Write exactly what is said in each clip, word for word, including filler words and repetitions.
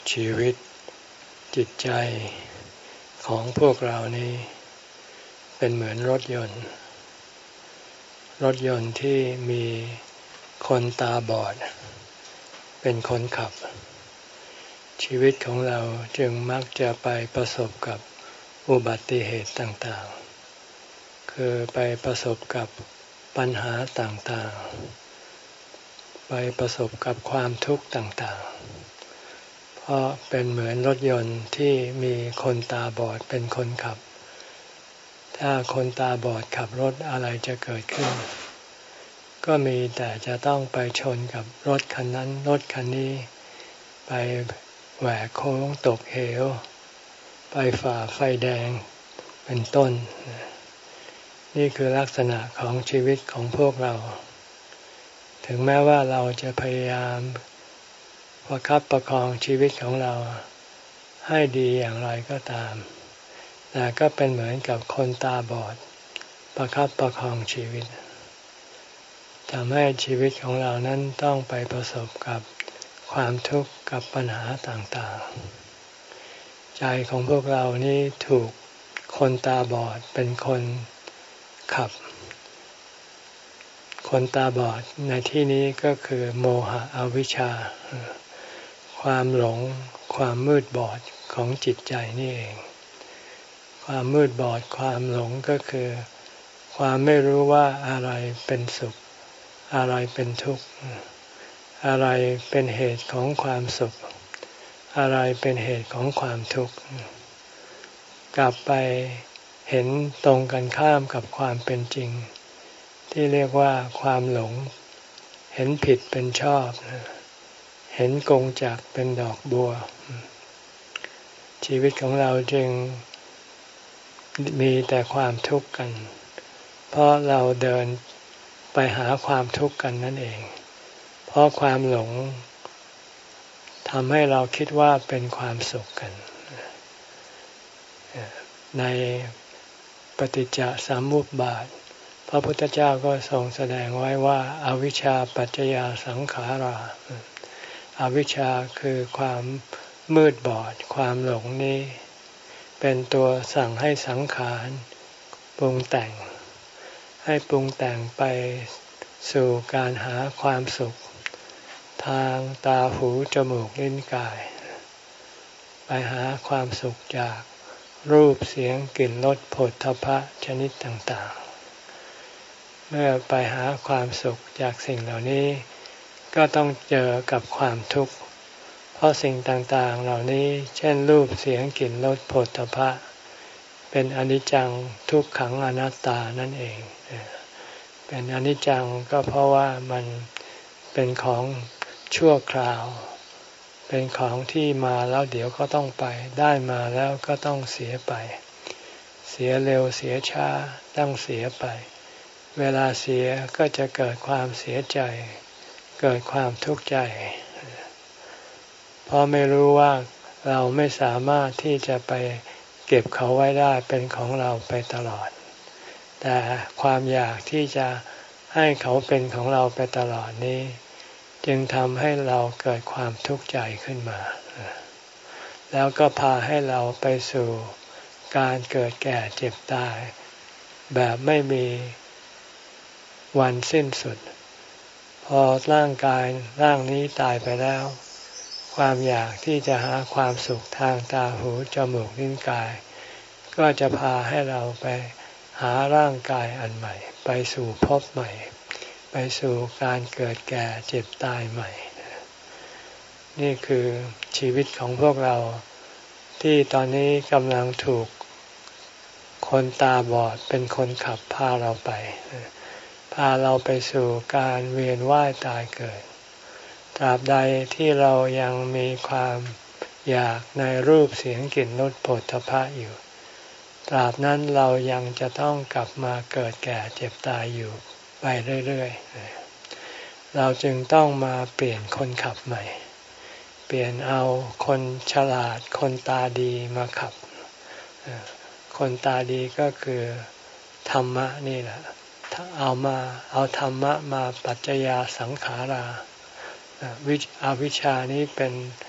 ชีวิตจิตใจของพวกเรานี้เป็นเหมือนรถยนต์รถยนต์ที่มีคนตาบอดเป็นคนขับชีวิตของเราจึงมักจะไปประสบกับอุบัติเหตุต่างๆคือไปประสบกับปัญหาต่างๆไปประสบกับความทุกข์ต่างๆเพราะเป็นเหมือนรถยนต์ที่มีคนตาบอดเป็นคนขับถ้าคนตาบอดขับรถอะไรจะเกิดขึ้นก็มีแต่จะต้องไปชนกับรถคันนั้นรถคันนี้ไปแหวกโค้งตกเหวไปฝ่าไฟแดงเป็นต้นนี่คือลักษณะของชีวิตของพวกเราถึงแม้ว่าเราจะพยายามประคับประคองชีวิตของเราให้ดีอย่างไรก็ตามแต่ก็เป็นเหมือนกับคนตาบอดประคับประคองชีวิตทำให้ชีวิตของเรานั้นต้องไปประสบกับความทุกข์กับปัญหาต่างๆใจของพวกเรานี้ถูกคนตาบอดเป็นคนขับคนตาบอดในที่นี้ก็คือโมหะอวิชชาความหลงความมืดบอดของจิตใจนี่เองความมืดบอดความหลงก็คือความไม่รู้ว่าอะไรเป็นสุขอะไรเป็นทุกข์อะไรเป็นเหตุของความสุขอะไรเป็นเหตุของความทุกข์กลับไปเห็นตรงกันข้ามกับความเป็นจริงที่เรียกว่าความหลงเห็นผิดเป็นชอบเห็นกงจักรเป็นดอกบัวชีวิตของเราจึงมีแต่ความทุกข์กันเพราะเราเดินไปหาความทุกข์กันนั่นเองเพราะความหลงทำให้เราคิดว่าเป็นความสุขกันในปฏิจจสมุปบาทพระพุทธเจ้าก็ทรงแสดงไว้ว่าอวิชชาปัจจยาสังขาราอวิชชาคือความมืดบอดความหลงนี้เป็นตัวสั่งให้สังขารปรุงแต่งให้ปรุงแต่งไปสู่การหาความสุขทางตาหูจมูกลิ้นกายไปหาความสุขจากรูปเสียงกลิ่นรสโผฏฐัพพะชนิดต่างๆเมื่อไปหาความสุขจากสิ่งเหล่านี้ก็ต้องเจอกับความทุกข์เพราะสิ่งต่างๆเหล่านี้เช่นรูปเสียงกลิ่นรสโผฏฐัพพะเป็นอนิจจังทุกขังอนัตตานั่นเองเป็นอนิจจังก็เพราะว่ามันเป็นของชั่วคราวเป็นของที่มาแล้วเดี๋ยวก็ต้องไปได้มาแล้วก็ต้องเสียไปเสียเร็วเสียช้าต้องเสียไปเวลาเสียก็จะเกิดความเสียใจเกิดความทุกข์ใจเพราะไม่รู้ว่าเราไม่สามารถที่จะไปเก็บเขาไว้ได้เป็นของเราไปตลอดแต่ความอยากที่จะให้เขาเป็นของเราไปตลอดนี้จึงทำให้เราเกิดความทุกข์ใจขึ้นมาแล้วก็พาให้เราไปสู่การเกิดแก่เจ็บตายแบบไม่มีวันสิ้นสุดพอร่างกายร่างนี้ตายไปแล้วความอยากที่จะหาความสุขทางตาหูจมูกลิ้นกายก็จะพาให้เราไปหาร่างกายอันใหม่ไปสู่ภพใหม่ไปสู่การเกิดแก่เจ็บตายใหม่นี่คือชีวิตของพวกเราที่ตอนนี้กำลังถูกคนตาบอดเป็นคนขับพาเราไปพาเราไปสู่การเวียนว่ายตายเกิดตราบใดที่เรายังมีความอยากในรูปเสียงกลิ่นรสโผฏฐัพพะอยู่ตราบนั้นเรายังจะต้องกลับมาเกิดแก่เจ็บตายอยู่ไปเรื่อยๆเราจึงต้องมาเปลี่ยนคนขับใหม่เปลี่ยนเอาคนฉลาดคนตาดีมาขับคนตาดีก็คือธรรมะนี่แหละเอามาเอาธรรมะมาปัจจยาสังขาราวิอวิชชานี้เป็น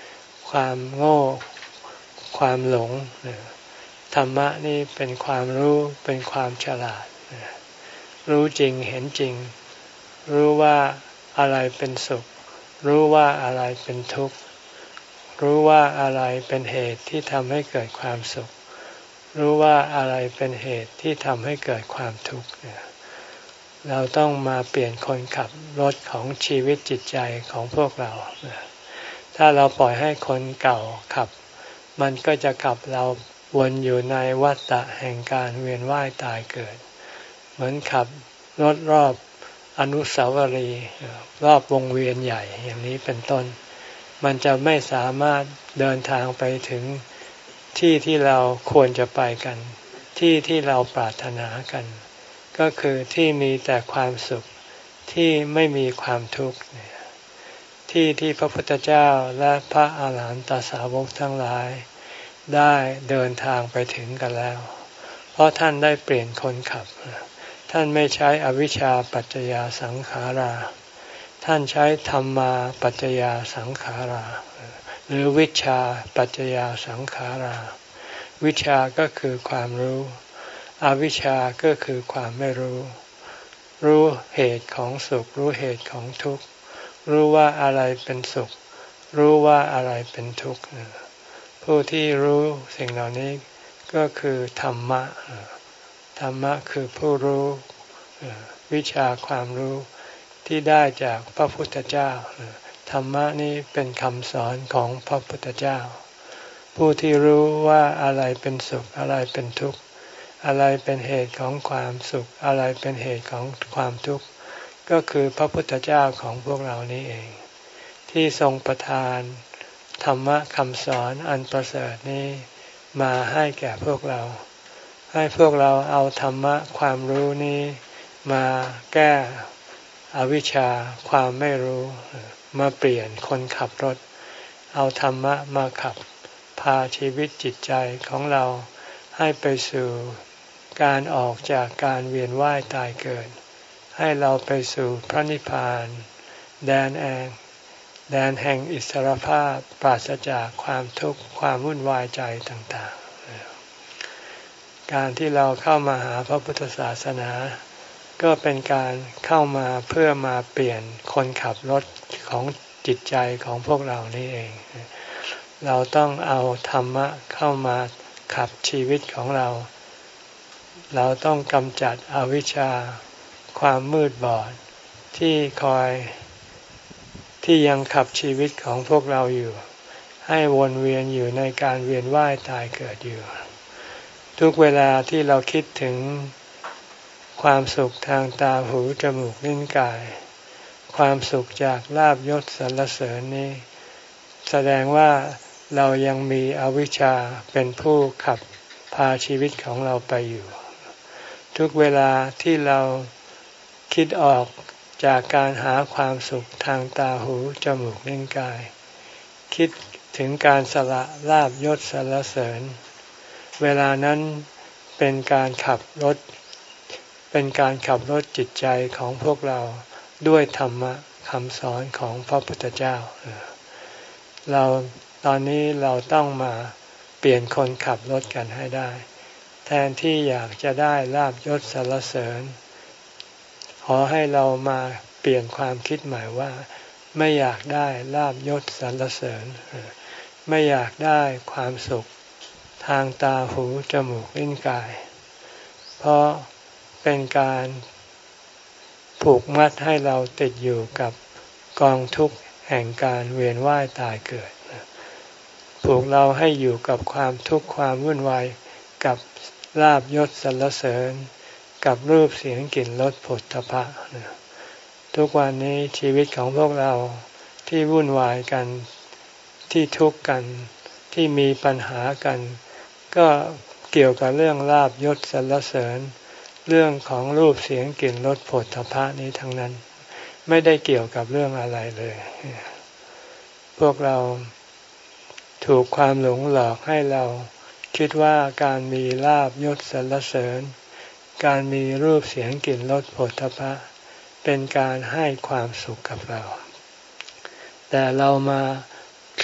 ความโง่ความหลงธรรมะนี่เป็นความรู้เป็นความฉลาดรู้จริงเห็นจริงรู้ว่าอะไรเป็นสุขรู้ว่าอะไรเป็นทุกข์รู้ว่าอะไรเป็นเหตุที่ทำให้เกิดความสุขรู้ว่าอะไรเป็นเหตุที่ทำให้เกิดความทุกข์เราต้องมาเปลี่ยนคนขับรถของชีวิตจิตใจของพวกเราถ้าเราปล่อยให้คนเก่าขับมันก็จะขับเราวนอยู่ในวัฏฏะแห่งการเวียนว่ายตายเกิดเหมือนขับรถรอบอนุสาวรีย์รอบวงเวียนใหญ่อย่างนี้เป็นต้นมันจะไม่สามารถเดินทางไปถึงที่ที่เราควรจะไปกันที่ที่เราปรารถนากันก็คือที่มีแต่ความสุขที่ไม่มีความทุกข์ที่ที่พระพุทธเจ้าและพระอาหารหันตสาวกทั้งหลายได้เดินทางไปถึงกันแล้วเพราะท่านได้เปลี่ยนคนขับท่านไม่ใช้อวิชชาปัจจยาสังขาราท่านใช้ธรรมาปัจจยาสังขาราหรือวิชชาปัจจยาสังขาราวิชาก็คือความรู้อวิชชาก็คือความไม่รู้รู้เหตุของสุขรู้เหตุของทุกข์รู้ว่าอะไรเป็นสุขรู้ว่าอะไรเป็นทุกข์ผู้ที่รู้สิ่งเหล่านี้ก็คือธรรมะธรรมะคือผู้รู้วิชาความรู้ที่ได้จากพระพุทธเจ้าธรรมะนี้เป็นคำสอนของพระพุทธเจ้าผู้ที่รู้ว่าอะไรเป็นสุขอะไรเป็นทุกข์อะไรเป็นเหตุของความสุขอะไรเป็นเหตุของความทุกข์ก็คือพระพุทธเจ้าของพวกเรานี้เองที่ทรงประทานธรรมะคำสอนอันประเสริฐนี้มาให้แก่พวกเราให้พวกเราเอาธรรมะความรู้นี้มาแก้อวิชชาความไม่รู้มาเปลี่ยนคนขับรถเอาธรรมะมาขับพาชีวิตจิตใจของเราให้ไปสู่การออกจากการเวียนว่ายตายเกิดให้เราไปสู่พระนิพพานแดนแองแดนแห่งอิสรภาพปราศจากความทุกข์ความวุ่นวายใจต่างๆการที่เราเข้ามาหาพระพุทธศาสนาก็เป็นการเข้ามาเพื่อมาเปลี่ยนคนขับรถของจิตใจของพวกเรานี่เองเราต้องเอาธรรมะเข้ามาขับชีวิตของเราเราต้องกำจัดอวิชชาความมืดบอดที่คอยที่ยังขับชีวิตของพวกเราอยู่ให้วนเวียนอยู่ในการเวียนว่ายตายเกิดอยู่ทุกเวลาที่เราคิดถึงความสุขทางตาหูจมูกลิ้นกายความสุขจากลาภยศสรรเสริญนี้แสดงว่าเรายังมีอวิชชาเป็นผู้ขับพาชีวิตของเราไปอยู่ทุกเวลาที่เราคิดออกจากการหาความสุขทางตาหูจมูกลิ้นกายคิดถึงการสละลาภยศสรรเสริญเวลานั้นเป็นการขับรถเป็นการขับรถจิตใจของพวกเราด้วยธรรมะคำสอนของพระพุทธเจ้าเราตอนนี้เราต้องมาเปลี่ยนคนขับรถกันให้ได้แทนที่อยากจะได้ลาภยศสรรเสริญขอให้เรามาเปลี่ยนความคิดใหม่ว่าไม่อยากได้ลาภยศสรรเสริญไม่อยากได้ความสุขทางตาหูจมูกลิ้นกายเพราะเป็นการผูกมัดให้เราติดอยู่กับกองทุกข์แห่งการเวียนว่ายตายเกิดผูกเราให้อยู่กับความทุกข์ความวุ่นวายกับลาภยศสรรเสริญกับรูปเสียงกลิ่นรสผลทพะทุกวันนี้ชีวิตของพวกเราที่วุ่นวายกันที่ทุกข์กันที่มีปัญหากันก็เกี่ยวกับเรื่องลาภยศสรรเสริญเรื่องของรูปเสียงกลิ่นรสผลทพะนี้ทั้งนั้นไม่ได้เกี่ยวกับเรื่องอะไรเลยพวกเราถูกความหลงหลอกให้เราคิดว่าการมีลาภยศสรรเสริญการมีรูปเสียงกลิ่นรสโผฏฐัพพะเป็นการให้ความสุขกับเราแต่เรามา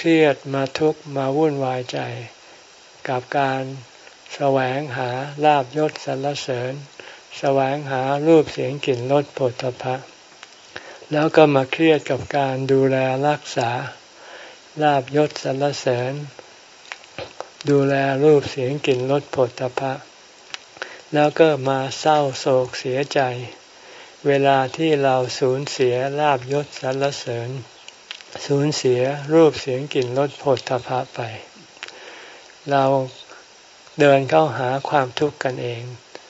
เครียดมาทุกข์มาวุ่นวายใจกับการแสวงหาลาภยศสรรเสริญแสวงหารูปเสียงกลิ่นรสโผฏฐัพพะแล้วก็มาเครียดกับการดูแลรักษาลาภยศสรรเสริญดูแลรูปเสียงกลิ่นรสโผฏฐัพพะแล้วก็มาเศร้าโศกเสียใจเวลาที่เราสูญเสียลาภยศสรรเสริญสูญเสียรูปเสียงกลิ่นรสโผฏฐัพพะไปเราเดินเข้าหาความทุกข์กันเอง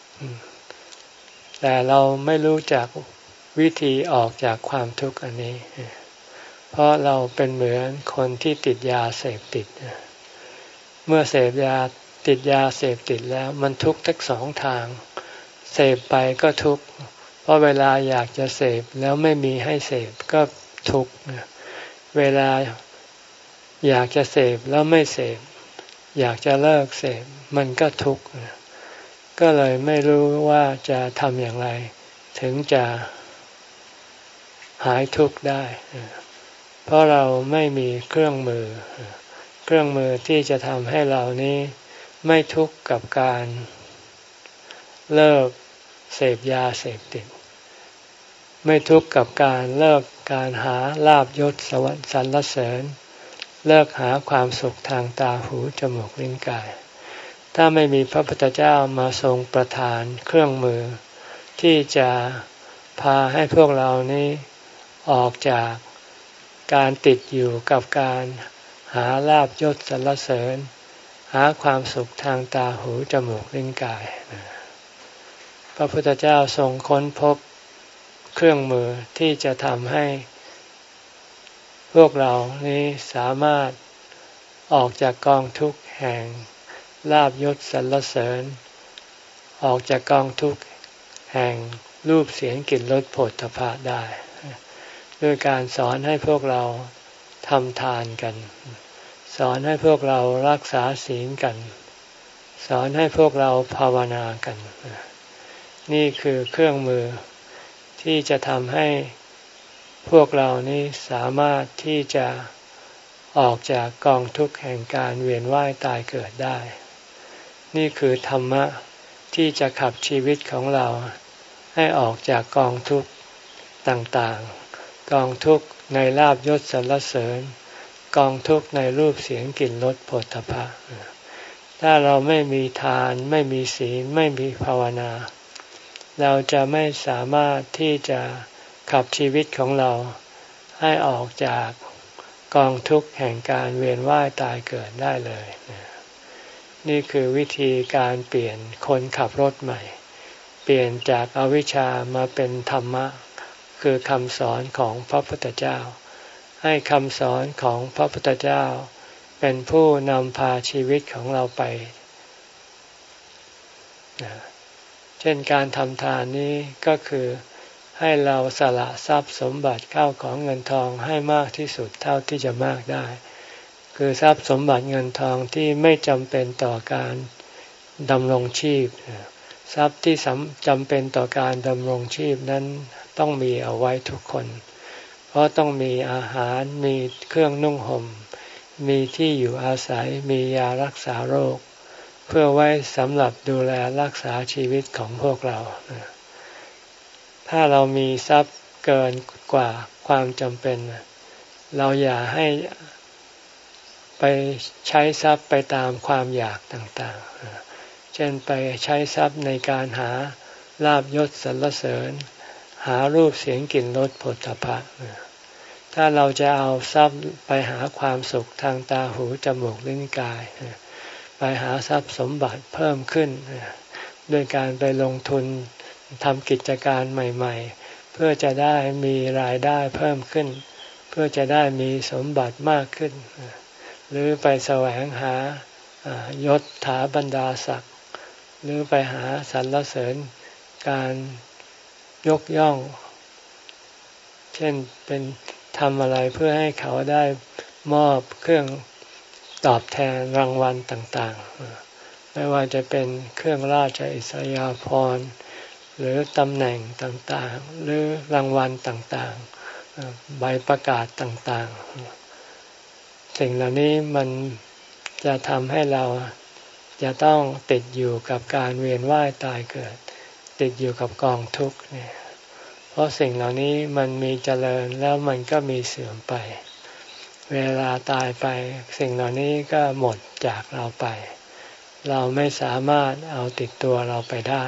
แต่เราไม่รู้จักวิธีออกจากความทุกข์อันนี้เพราะเราเป็นเหมือนคนที่ติดยาเสพติดเมื่อเสพยาติดยาเสพติดแล้วมันทุกข์ทั้งสองทางเสพไปก็ทุกข์เพราะเวลาอยากจะเสพแล้วไม่มีให้เสพก็ทุกข์เวลาอยากจะเสพแล้วไม่เสพอยากจะเลิกเสพมันก็ทุกข์ก็เลยไม่รู้ว่าจะทำอย่างไรถึงจะหายทุกข์ได้เพราะเราไม่มีเครื่องมือเครื่องมือที่จะทำให้เรานี้ไม่ทุกข์กับการเลิกเสพยาเสพติดไม่ทุกข์กับการเลิกการหาลาภยศสวรรค์สรรเสริญเลิกหาความสุขทางตาหูจมูกลิ้นกายถ้าไม่มีพระพุทธเจ้ามาทรงประทานเครื่องมือที่จะพาให้พวกเรานี้ออกจากการติดอยู่กับการหาลาภยศสรรเสริญหาความสุขทางตาหูจมูกลิ้นกายพระพุทธเจ้าทรงค้นพบเครื่องมือที่จะทำให้พวกเรานี้สามารถออกจากกองทุกข์แห่งลาภยศสรรเสริญออกจากกองทุกข์แห่งรูปเสียงกลิ่นรสโผฏฐัพพะได้ด้วยการสอนให้พวกเราทำทานกันสอนให้พวกเรารักษาศีลกันสอนให้พวกเราภาวนากันนี่คือเครื่องมือที่จะทำให้พวกเรานี้สามารถที่จะออกจากกองทุกข์แห่งการเวียนว่ายตายเกิดได้นี่คือธรรมะที่จะขับชีวิตของเราให้ออกจากกองทุกข์ต่างๆกองทุกข์ในลาภยศสรรเสริญกองทุกข์ในรูปเสียงกลิ่นรสโผฏฐัพพะถ้าเราไม่มีทานไม่มีศีลไม่มีภาวนาเราจะไม่สามารถที่จะขับชีวิตของเราให้ออกจากกองทุกข์แห่งการเวียนว่ายตายเกิดได้เลยนี่คือวิธีการเปลี่ยนคนขับรถใหม่เปลี่ยนจากอวิชชามาเป็นธรรมะคือคำสอนของพระพุทธเจ้าให้คำสอนของพระพุทธเจ้าเป็นผู้นำพาชีวิตของเราไปเช่นการทำทานนี้ก็คือให้เราสละทรัพย์สมบัติเข้าของเงินทองให้มากที่สุดเท่าที่จะมากได้คือทรัพย์สมบัติเงินทองที่ไม่จำเป็นต่อการดำรงชีพทรัพย์ที่จำเป็นต่อการดำรงชีพนั้นต้องมีเอาไว้ทุกคนเพราะต้องมีอาหารมีเครื่องนุ่งห่มมีที่อยู่อาศัยมียารักษาโรคเพื่อไว้สำหรับดูแลรักษาชีวิตของพวกเราถ้าเรามีทรัพย์เกินกว่าความจำเป็นเราอย่าให้ไปใช้ทรัพย์ไปตามความอยากต่างๆเช่นไปใช้ทรัพย์ในการหาลาภยศสรรเสริญหารูปเสียงกลิ่นรสโผฏฐัพพะถ้าเราจะเอาทรัพย์ไปหาความสุขทางตาหูจมูกลิ้นกายไปหาทรัพย์สมบัติเพิ่มขึ้นด้วยการไปลงทุนทำกิจการใหม่ๆเพื่อจะได้มีรายได้เพิ่มขึ้นเพื่อจะได้มีสมบัติมากขึ้นหรือไปแสวงหายศถาบรรดาศักดิ์หรือไปหาสรรเสริญการยกย่องเช่นเป็นทำอะไรเพื่อให้เขาได้มอบเครื่องตอบแทนรางวัลต่างๆไม่ว่าจะเป็นเครื่องราชอิสริยาภรณ์หรือตำแหน่งต่างๆหรือรางวัลต่างๆใบประกาศต่างๆสิ่งเหล่านี้มันจะทำให้เราจะต้องติดอยู่กับการเวียนว่ายตายเกิดติดอยู่กับกองทุกข์เนี่ยเพราะสิ่งเหล่านี้มันมีเจริญแล้วมันก็มีเสื่อมไปเวลาตายไปสิ่งเหล่านี้ก็หมดจากเราไปเราไม่สามารถเอาติดตัวเราไปได้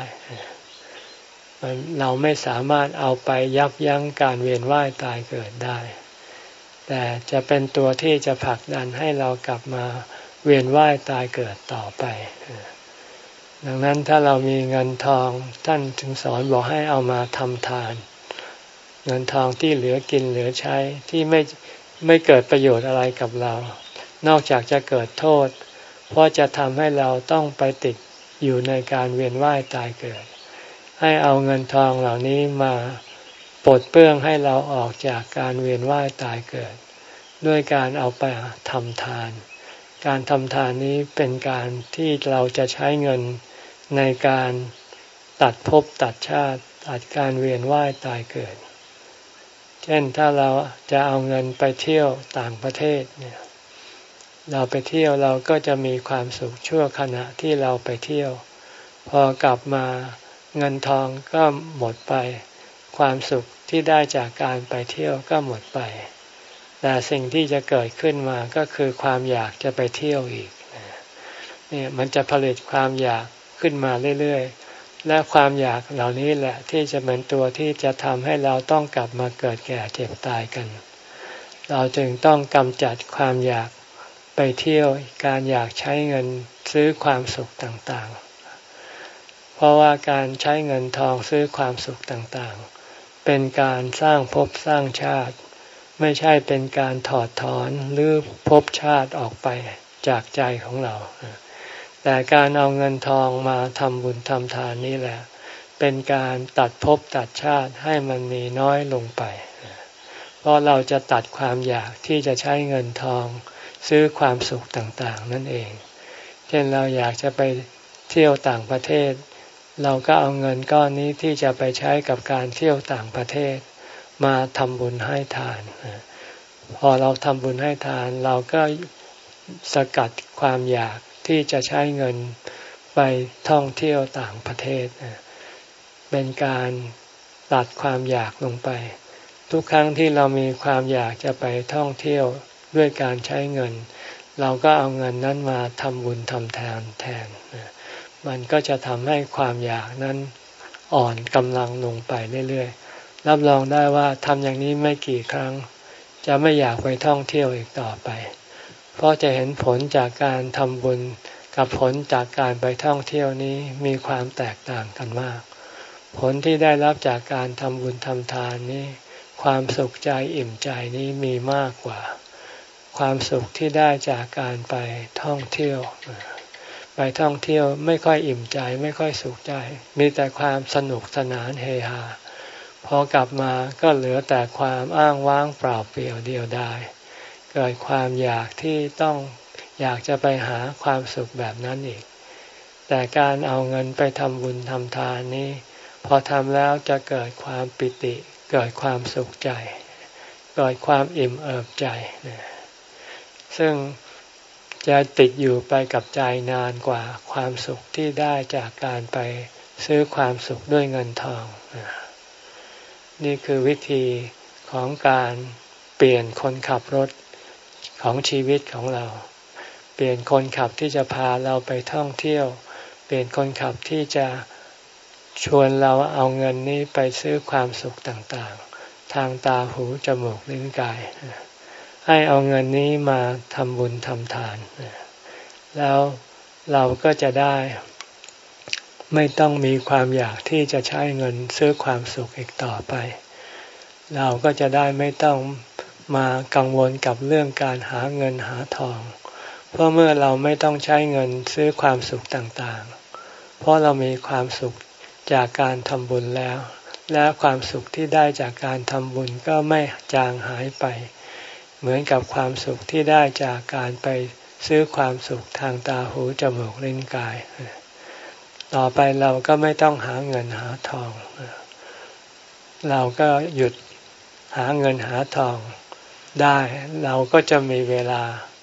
เราไม่สามารถเอาไปยับยั้งการเวียนว่ายตายเกิดได้แต่จะเป็นตัวที่จะผลักดันให้เรากลับมาเวียนว่ายตายเกิดต่อไปดังนั้นถ้าเรามีเงินทองท่านถึงสอนบอกให้เอามาทำทานเงินทองที่เหลือกินเหลือใช้ที่ไม่ไม่เกิดประโยชน์อะไรกับเรานอกจากจะเกิดโทษเพราะจะทำให้เราต้องไปติดอยู่ในการเวียนว่ายตายเกิดให้เอาเงินทองเหล่านี้มาปลดเปลื้องให้เราออกจากการเวียนว่ายตายเกิดด้วยการเอาไปทำทานการทำทานนี้เป็นการที่เราจะใช้เงินในการตัดภพตัดชาติตัดการเวียนว่ายตายเกิดเช่นถ้าเราจะเอาเงินไปเที่ยวต่างประเทศเนี่ยเราไปเที่ยวเราก็จะมีความสุขชั่วขณะที่เราไปเที่ยวพอกลับมาเงินทองก็หมดไปความสุขที่ได้จากการไปเที่ยวก็หมดไปแต่สิ่งที่จะเกิดขึ้นมาก็คือความอยากจะไปเที่ยวอีกเนี่ยมันจะผลิตความอยากขึ้นมาเรื่อยๆและความอยากเหล่านี้แหละที่จะเป็นตัวที่จะทำให้เราต้องกลับมาเกิดแก่เจ็บตายกันเราจึงต้องกำจัดความอยากไปเที่ยวการอยากใช้เงินซื้อความสุขต่างๆเพราะว่าการใช้เงินทองซื้อความสุขต่างๆเป็นการสร้างภพสร้างชาติไม่ใช่เป็นการถอดถอนหรือภพชาติออกไปจากใจของเราแต่การเอาเงินทองมาทำบุญทำทานนี่แหละเป็นการตัดภพตัดชาติให้มันมีน้อยลงไปเพราะเราจะตัดความอยากที่จะใช้เงินทองซื้อความสุขต่างๆนั่นเองเช่นเราอยากจะไปเที่ยวต่างประเทศเราก็เอาเงินก้อนนี้ที่จะไปใช้กับการเที่ยวต่างประเทศมาทำบุญให้ทานพอเราทำบุญให้ทานเราก็สกัดความอยากที่จะใช้เงินไปท่องเที่ยวต่างประเทศเป็นการตัดความอยากลงไปทุกครั้งที่เรามีความอยากจะไปท่องเที่ยวด้วยการใช้เงินเราก็เอาเงินนั้นมาทำบุญทำทานแทนมันก็จะทำให้ความอยากนั้นอ่อนกำลังลงไปเรื่อยๆรับรองได้ว่าทำอย่างนี้ไม่กี่ครั้งจะไม่อยากไปท่องเที่ยวอีกต่อไปเพราะจะเห็นผลจากการทำบุญกับผลจากการไปท่องเที่ยวนี้มีความแตกต่างกันมากผลที่ได้รับจากการทำบุญทำทานนี้ความสุขใจอิ่มใจนี้มีมากกว่าความสุขที่ได้จากการไปท่องเที่ยวไปท่องเที่ยวไม่ค่อยอิ่มใจไม่ค่อยสุขใจมีแต่ความสนุกสนานเฮฮาพอกลับมาก็เหลือแต่ความอ้างว้างเปล่าเปลี่ยวเดียวดายเกิดความอยากที่ต้องอยากจะไปหาความสุขแบบนั้นอีกแต่การเอาเงินไปทำบุญทำทานนี้พอทำแล้วจะเกิดความปิติเกิดความสุขใจเกิดความอิ่มเอิบใจซึ่งจะติดอยู่ไปกับใจนานกว่าความสุขที่ได้จากการไปซื้อความสุขด้วยเงินทองนี่คือวิธีของการเปลี่ยนคนขับรถของชีวิตของเราเปลี่ยนคนขับที่จะพาเราไปท่องเที่ยวเปลี่ยนคนขับที่จะชวนเราเอาเงินนี้ไปซื้อความสุขต่างๆทางตาหูจมูกลิ้นกายให้เอาเงินนี้มาทำบุญทำทานแล้วเราก็จะได้ไม่ต้องมีความอยากที่จะใช้เงินซื้อความสุขอีกต่อไปเราก็จะได้ไม่ต้องมากังวลกับเรื่องการหาเงินหาทองเพราะเมื่อเราไม่ต้องใช้เงินซื้อความสุขต่างๆเพราะเรามีความสุขจากการทำบุญแล้วและความสุขที่ได้จากการทำบุญก็ไม่จางหายไปเหมือนกับความสุขที่ได้จากการไปซื้อความสุขทางตาหูจมูกลิ้นกายต่อไปเราก็ไม่ต้องหาเงินหาทองเราก็หยุดหาเงินหาทองได้เราก็จะมีเวลา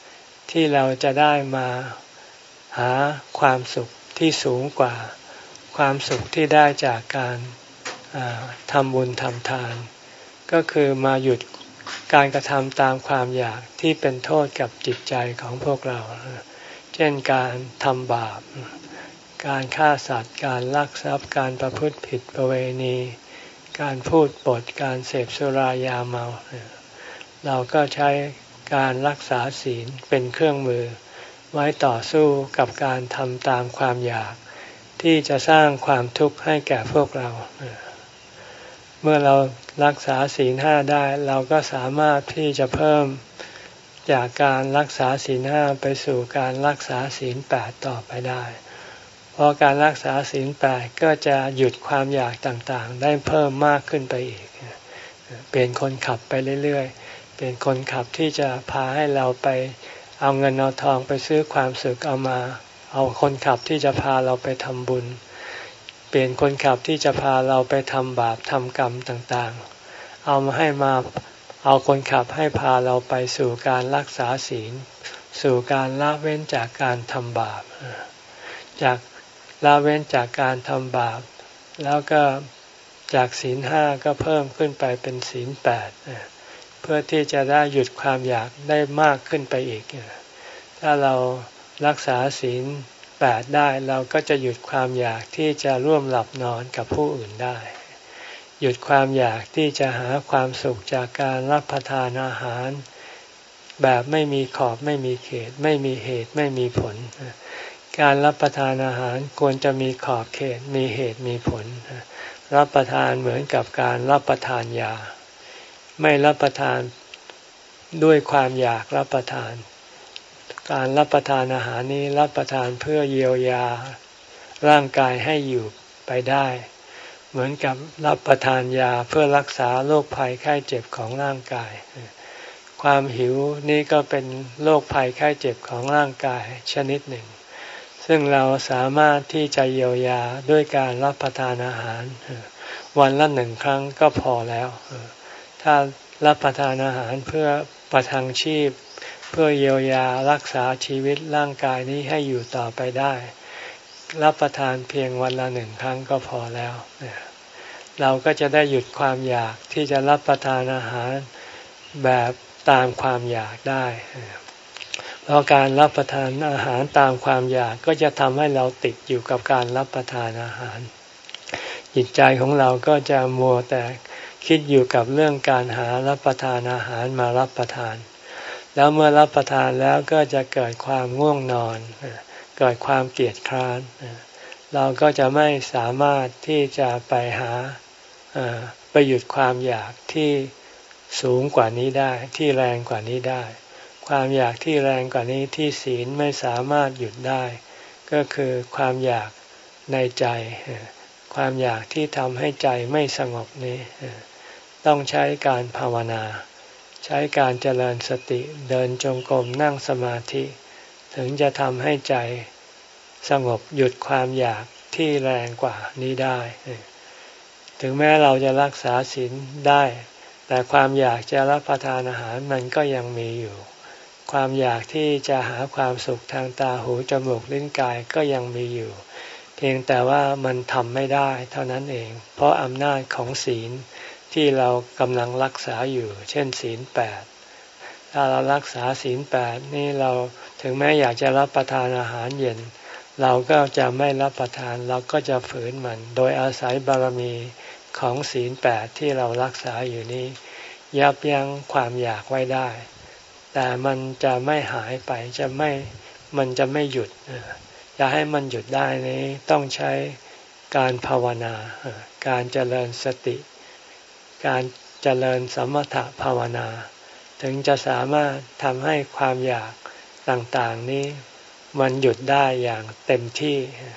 ที่เราจะได้มาหาความสุขที่สูงกว่าความสุขที่ได้จากการทำบุญทำทานก็คือมาหยุดการกระทำตามความอยากที่เป็นโทษกับจิตใจของพวกเราเช่นการทำบาปการฆ่าสัตว์การลักทรัพย์การประพฤติผิดประเวณีการพูดปดการเสพสุรายาเมาเราก็ใช้การรักษาศีลเป็นเครื่องมือไว้ต่อสู้กับการทำตามความอยากที่จะสร้างความทุกข์ให้แก่พวกเราเมื่อเรารักษาศีลห้าได้เราก็สามารถที่จะเพิ่มจากการรักษาศีลห้าไปสู่การรักษาศีลแปดต่อไปได้เพราะการรักษาศีลแปดก็จะหยุดความอยากต่างๆได้เพิ่มมากขึ้นไปอีกเปลี่ยนคนขับไปเรื่อยๆเปลี่ยนคนขับที่จะพาให้เราไปเอาเงินเอาทองไปซื้อความสุขเอามาเอาคนขับที่จะพาเราไปทำบุญเปลี่ยนคนขับที่จะพาเราไปทำบาปทำกรรมต่างๆเอามาให้มาเอาคนขับให้พาเราไปสู่การรักษาศีลสู่การละเว้นจากการทำบาปจากละเว้นจากการทำบาปแล้วก็จากศีลห้าก็เพิ่มขึ้นไปเป็นศีลแปดเพื่อที่จะได้หยุดความอยากได้มากขึ้นไปอีกถ้าเรารักษาศีลแปดได้เราก็จะหยุดความอยากที่จะร่วมหลับนอนกับผู้อื่นได้หยุดความอยากที่จะหาความสุขจากการรับประทานอาหารแบบไม่มีขอบไม่มีเขตไม่มีเหตุไม่มีผลการรับประทานอาหารควรจะมีขอบเขตมีเหตุมีผลรับประทานเหมือนกับการรับประทานยาไม่รับประทานด้วยความอยากรับประทานการรับประทานอาหารนี้รับประทานเพื่อเยียวยาร่างกายให้อยู่ไปได้เหมือนกับรับประทานยาเพื่อรักษาโรคภัยไข้เจ็บของร่างกายความหิวนี่ก็เป็นโรคภัยไข้เจ็บของร่างกายชนิดหนึ่งซึ่งเราสามารถที่จะเยียวยาด้วยการรับประทานอาหารวันละหนึ่งครั้งก็พอแล้วถ้ารับประทานอาหารเพื่อประทังชีพเพื่อเยียวยารักษาชีวิตร่างกายนี้ให้อยู่ต่อไปได้รับประทานเพียงวันละหนึ่งครั้งก็พอแล้วเราก็จะได้หยุดความอยากที่จะรับประทานอาหารแบบตามความอยากได้เพราะการรับประทานอาหารตามความอยากก็จะทำให้เราติดอยู่กับการรับประทานอาหารจิตใจของเราก็จะมัวแต่คิดอยู่กับเรื่องการหารับประทานอาหารมารับประทานแล้วเมื่อรับประทานแล้วก็จะเกิดความง่วงนอนเกิดความเกียจคร้านเราก็จะไม่สามารถที่จะไปหาไปหยุดความอยากที่สูงกว่านี้ได้ที่แรงกว่านี้ได้ความอยากที่แรงกว่านี้ที่ศีลไม่สามารถหยุดได้ก็คือความอยากในใจความอยากที่ทำให้ใจไม่สงบนี้ต้องใช้การภาวนาใช้การเจริญสติเดินจงกรมนั่งสมาธิถึงจะทำให้ใจสงบหยุดความอยากที่แรงกว่านี้ได้ถึงแม้เราจะรักษาศีลได้แต่ความอยากจะรับประทานอาหารมันก็ยังมีอยู่ความอยากที่จะหาความสุขทางตาหูจมูกลิ้นกายก็ยังมีอยู่เพียงแต่ว่ามันทำไม่ได้เท่านั้นเองเพราะอำนาจของศีลที่เรากำลังรักษาอยู่เช่นศีลแปดถ้าเรารักษาศีลแปดนี่เราถึงแม้อยากจะรับประทานอาหารเย็นเราก็จะไม่รับประทานเราก็จะฝืนมันโดยอาศัยบารมีของศีลแปดที่เรารักษาอยู่นี้ยับยั้งความอยากไว้ได้แต่มันจะไม่หายไปจะไม่มันจะไม่หยุดจะให้มันหยุดได้นี้ต้องใช้การภาวนาการเจริญสติการเจริญสมถะภาวนาถึงจะสามารถทำให้ความอยากต่างๆนี้มันหยุดได้อย่างเต็มที่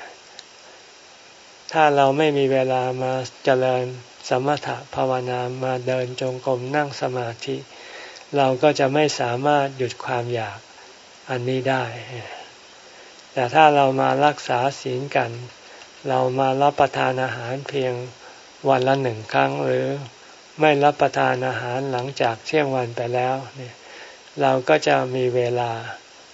ถ้าเราไม่มีเวลามาเจริญสมถะภาวนามาเดินจงกรมนั่งสมาธิเราก็จะไม่สามารถหยุดความอยากอันนี้ได้แต่ถ้าเรามารักษาศีลกันเรามารับประทานอาหารเพียงวันละหนึ่งครั้งหรือไม่รับประทานอาหารหลังจากเที่ยงวันไปแล้วเนี่ยเราก็จะมีเวลา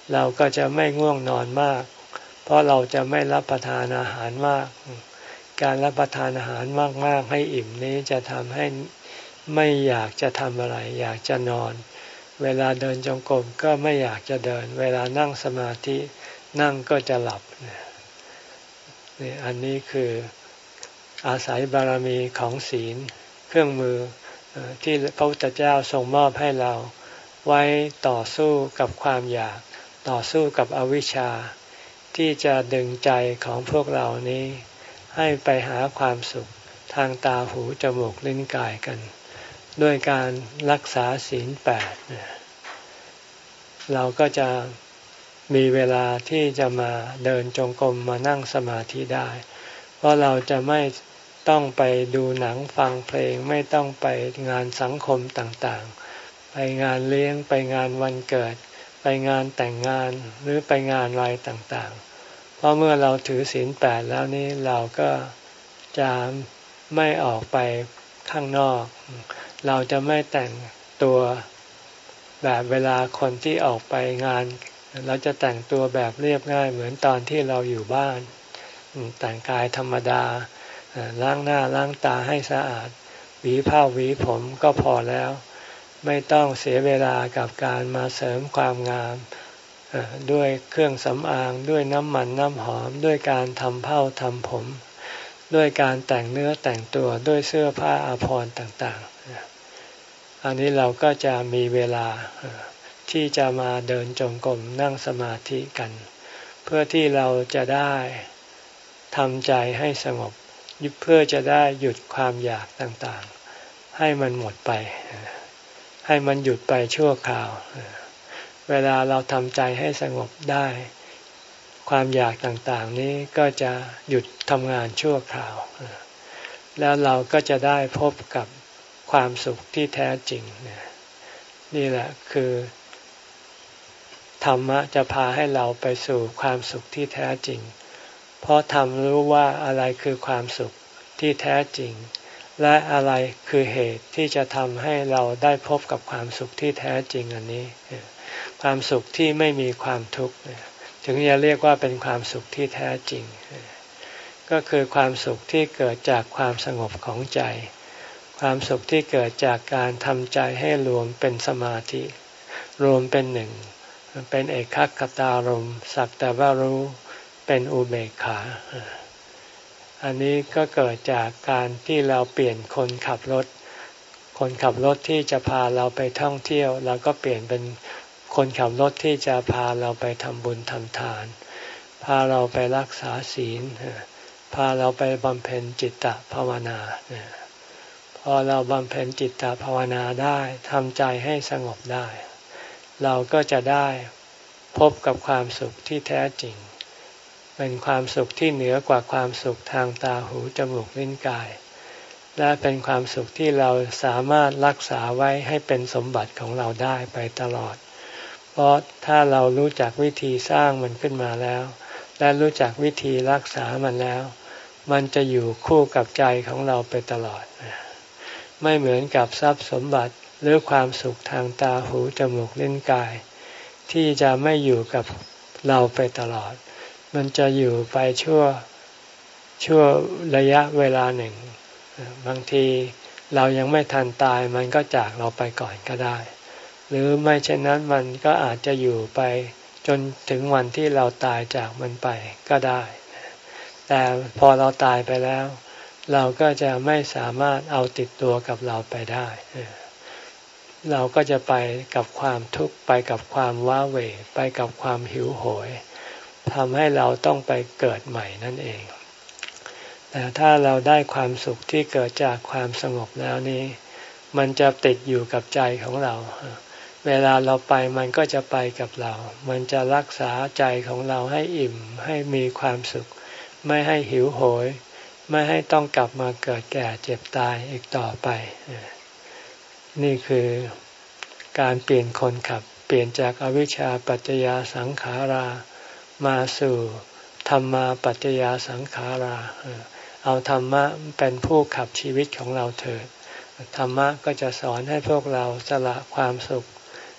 เราก็จะไม่ง่วงนอนมากเพราะเราจะไม่รับประทานอาหารมากการรับประทานอาหารมากๆให้อิ่มนี้จะทำให้ไม่อยากจะทำอะไรอยากจะนอนเวลาเดินจงกรมก็ไม่อยากจะเดินเวลานั่งสมาธินั่งก็จะหลับนี่อันนี้คืออาศัยบารมีของศีลเครื่องมือที่พระพุทธเจ้าทรงมอบให้เราไว้ต่อสู้กับความอยากต่อสู้กับอวิชชาที่จะดึงใจของพวกเรานี้ให้ไปหาความสุขทางตาหูจมูกลิ้นกายกันด้วยการรักษาศีลแปดเราก็จะมีเวลาที่จะมาเดินจงกรมมานั่งสมาธิได้เพราะเราจะไม่ต้องไปดูหนังฟังเพลงไม่ต้องไปงานสังคมต่างๆไปงานเลี้ยงไปงานวันเกิดไปงานแต่งงานหรือไปงานอะไรต่างๆเพราะเมื่อเราถือศีลแปดแล้วนี้เราก็จะไม่ออกไปข้างนอกเราจะไม่แต่งตัวแบบเวลาคนที่ออกไปงานเราจะแต่งตัวแบบเรียบง่ายเหมือนตอนที่เราอยู่บ้านแต่งกายธรรมดาล้างหน้าล้างตาให้สะอาดหวีผ้าหวีผมก็พอแล้วไม่ต้องเสียเวลากับการมาเสริมความงามด้วยเครื่องสำอางด้วยน้ำมันน้ำหอมด้วยการทำเผ้าทำผมด้วยการแต่งเนื้อแต่งตัวด้วยเสื้อผ้าอาภรณ์ต่างๆอันนี้เราก็จะมีเวลาที่จะมาเดินจงกรมนั่งสมาธิกันเพื่อที่เราจะได้ทำใจให้สงบเพื่อจะได้หยุดความอยากต่างๆให้มันหมดไปให้มันหยุดไปชั่วคราวเวลาเราทำใจให้สงบได้ความอยากต่างๆนี้ก็จะหยุดทำงานชั่วคราวแล้วเราก็จะได้พบกับความสุขที่แท้จริงนี่แหละคือธรรมะจะพาให้เราไปสู่ความสุขที่แท้จริงเพราะธรรมรู้ว่าอะไรคือความสุขที่แท้จริงและอะไรคือเหตุที่จะทำให้เราได้พบกับความสุขที่แท้จริงอันนี้ความสุขที่ไม่มีความทุกข์ถึงจะเรียกว่าเป็นความสุขที่แท้จริงก็คือความสุขที่เกิดจากความสงบของใจความสุขที่เกิดจากการทำใจให้รวมเป็นสมาธิรวมเป็นหนึ่งเป็นเอกคตารมณ์สักแต่ว่ารู้เป็นอุเบกขาอันนี้ก็เกิดจากการที่เราเปลี่ยนคนขับรถคนขับรถที่จะพาเราไปท่องเที่ยวเราก็เปลี่ยนเป็นคนขับรถที่จะพาเราไปทำบุญทำทานพาเราไปรักษาศีลพาเราไปบำเพ็ญจิตตภาวนาพอเราบำเพ็ญจิตตภาวนาได้ทำใจให้สงบได้เราก็จะได้พบกับความสุขที่แท้จริงเป็นความสุขที่เหนือกว่าความสุขทางตาหูจมูกลิ้นกายและเป็นความสุขที่เราสามารถรักษาไว้ให้เป็นสมบัติของเราได้ไปตลอดเพราะถ้าเรารู้จักวิธีสร้างมันขึ้นมาแล้วและรู้จักวิธีรักษามันแล้วมันจะอยู่คู่กับใจของเราไปตลอดไม่เหมือนกับทรัพย์สมบัติหรือความสุขทางตาหูจมูกลิ้นกายที่จะไม่อยู่กับเราไปตลอดมันจะอยู่ไปชั่วชั่วระยะเวลาหนึ่งบางทีเรายังไม่ทันตายมันก็จากเราไปก่อนก็ได้หรือไม่เช่นนั้นมันก็อาจจะอยู่ไปจนถึงวันที่เราตายจากมันไปก็ได้แต่พอเราตายไปแล้วเราก็จะไม่สามารถเอาติดตัวกับเราไปได้เราก็จะไปกับความทุกข์ไปกับความว้าเหวไปกับความหิวโหยทำให้เราต้องไปเกิดใหม่นั่นเองแต่ถ้าเราได้ความสุขที่เกิดจากความสงบแล้วนี้มันจะติดอยู่กับใจของเราเวลาเราไปมันก็จะไปกับเรามันจะรักษาใจของเราให้อิ่มให้มีความสุขไม่ให้หิวโหยไม่ให้ต้องกลับมาเกิดแก่เจ็บตายอีกต่อไปนี่คือการเปลี่ยนคนขับเปลี่ยนจากอวิชชาปัจจยาสังขารามาสู่ธรรมาปัจจยาสังขาราเอาธรรมะเป็นผู้ขับชีวิตของเราเถิดธรรมะก็จะสอนให้พวกเราสละความสุข